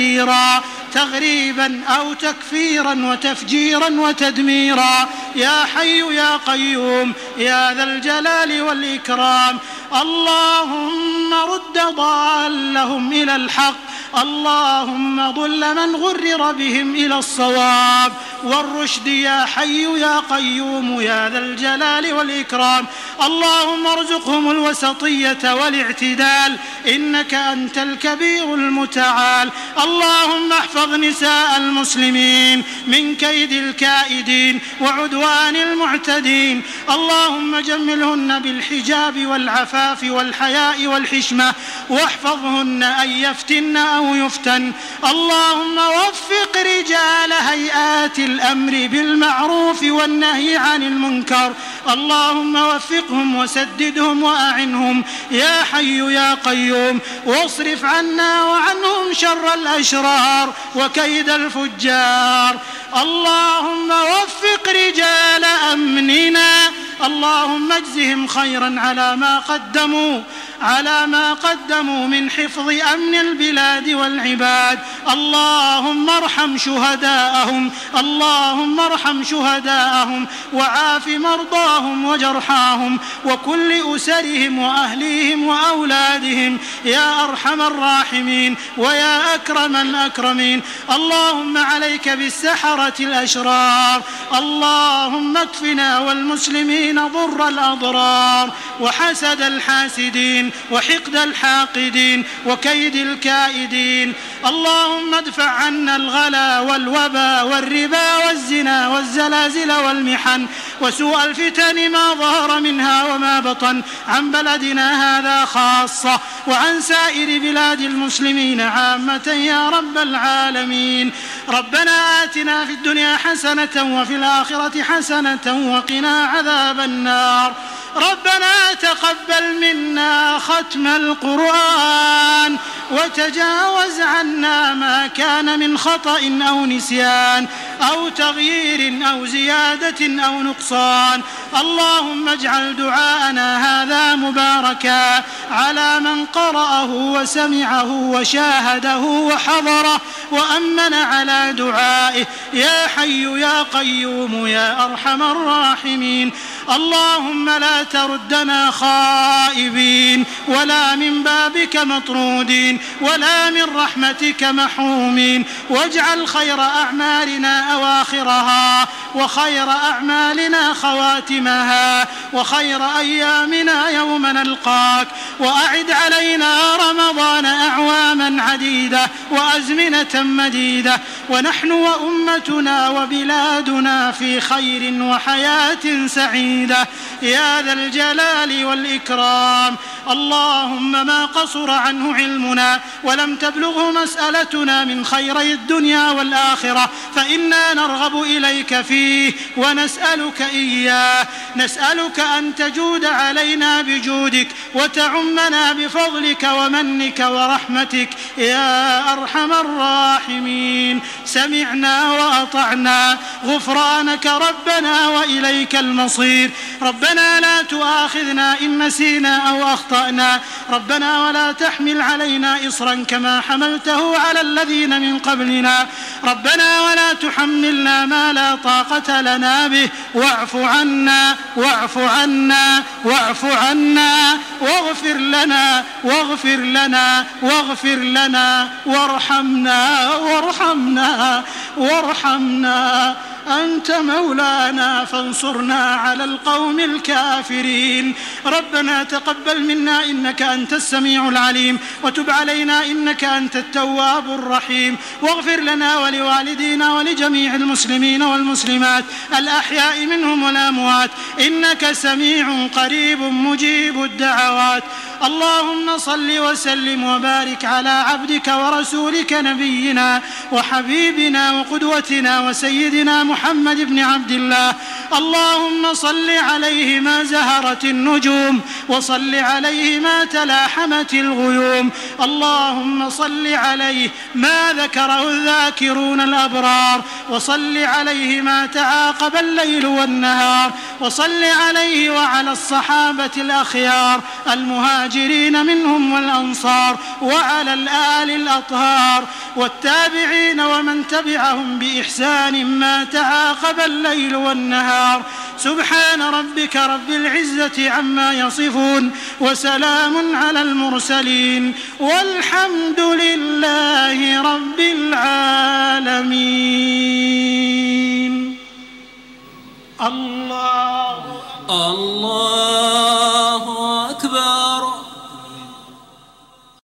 [SPEAKER 3] تغريبا أو تكفيرا وتفجيرا وتدميرا يا حي يا قيوم يا ذا الجلال والإكرام. اللهم رد ضالهم إلى الحق، اللهم ضل من غرر بهم إلى الصواب والرشد يا حي يا قيوم يا ذا الجلال والإكرام. اللهم ارزقهم الوسطية والاعتدال إنك أنت الكبير المتعال. اللهم احفظ نساء المسلمين من كيد الكائدين وعدوان المعتدين. اللهم جملهن بالحجاب والعفاف والحياء والحشمة واحفظهن أن يفتن أو يفتن. اللهم وفق رجال هيئات الأمر بالمعروف والنهي عن المنكر. اللهم وفقهم وسددهم وأعنهم يا حي يا قيوم. واصرف عنا وعنهم شر الأشرار وكيد الفجار. اللهم وفق رجال أمننا، اللهم اجزهم خيرا على ما قدموا من حفظ أمن البلاد والعباد. اللهم ارحم شهداءهم، اللهم ارحم شهداءهم وعاف مرضاهم وجرحاهم وكل أسرهم وأهليهم وأولادهم يا أرحم الراحمين ويا أكرم الأكرمين. اللهم عليك بالسحرة الأشرار. اللهم اكفنا والمسلمين ضر الأضرار وحسد الحاسدين وحقد الحاقدين وكيد الكائدين. اللهم ادفع عنا الغلا والوبا والربا والزنا والزلازل والمحن وسوء الفتن ما ظهر منها وما بطن عن بلدنا هذا خاصة وعن سائر بلاد المسلمين عامة يا رب العالمين. ربنا آتنا في الدنيا حسنة وفي الآخرة حسنة وقنا عذاب النار. ربنا تقبل منا ختم القرآن وتجاوز عنا ما كان من خطأ أو نسيان أو تغيير أو زيادة أو نقصان. اللهم اجعل دعاءنا هذا مباركا على من قرأه وسمعه وشاهده وحضره وأمن على دعائه يا حي يا قيوم يا أرحم الراحمين. اللهم لا تردنا خائبين ولا من بابك مطرودين ولا من رحمتك محرومين. واجعل خير أعمالنا أواخرها وخير أعمالنا خواتمها وخير أيامنا يوم نلقاك. وأعد علينا رمضان أعواما عديدة وأزمنة مديدة ونحن وأمتنا وبلادنا في خير وحياة سعيدة يا ذا الجلال والإكرام. اللهم ما قصر عنه علمنا ولم تبلغه مسألتنا من خيري الدنيا والآخرة فإنا نرغب إليك فيه ونسألك إياه. نسألك أن تجود علينا بجودك وتعمنا بفضلك ومنك ورحمتك يا أرحم الراحمين. سمعنا وأطعنا غفرانك ربنا وإليك المصير. ربنا ربنا لا تؤاخذنا إن نسينا أو أخطأنا ربنا ولا تحمل علينا إصرا كما حملته على الذين من قبلنا ربنا ولا تحملنا ما لا طاقة لنا به واعف عنا واعف عنا واعف عنا واغفر لنا واغفر لنا واغفر لنا وارحمنا وارحمنا وارحمنا أنت مولانا فانصرنا على القوم الكافرين ربنا تقبل منا إنك أنت السميع العليم وتب علينا إنك أنت التواب الرحيم واغفر لنا ولوالدينا ولجميع المسلمين والمسلمات الأحياء منهم والأموات إنك سميع قريب مجيب الدعوات اللهم صل وسلم وبارك على عبدك ورسولك نبينا وحبيبنا وقدوتنا وسيدنا محمد بن عبد الله اللهم صل عليه ما زهرت النجوم وصل عليه ما تلاحمت الغيوم اللهم صل عليه ما ذكره الذاكرون الأبرار وصل عليه ما تعاقب الليل والنهار وصل عليه وعلى الصحابة الأخيار المهاجرين منهم والأنصار وعلى الآل الأطهار والتابعين ومن تبعهم بإحسان ما تعاقب الليل والنهار سبحان ربك رب العزة عما يصفون وسلام على المرسلين والحمد لله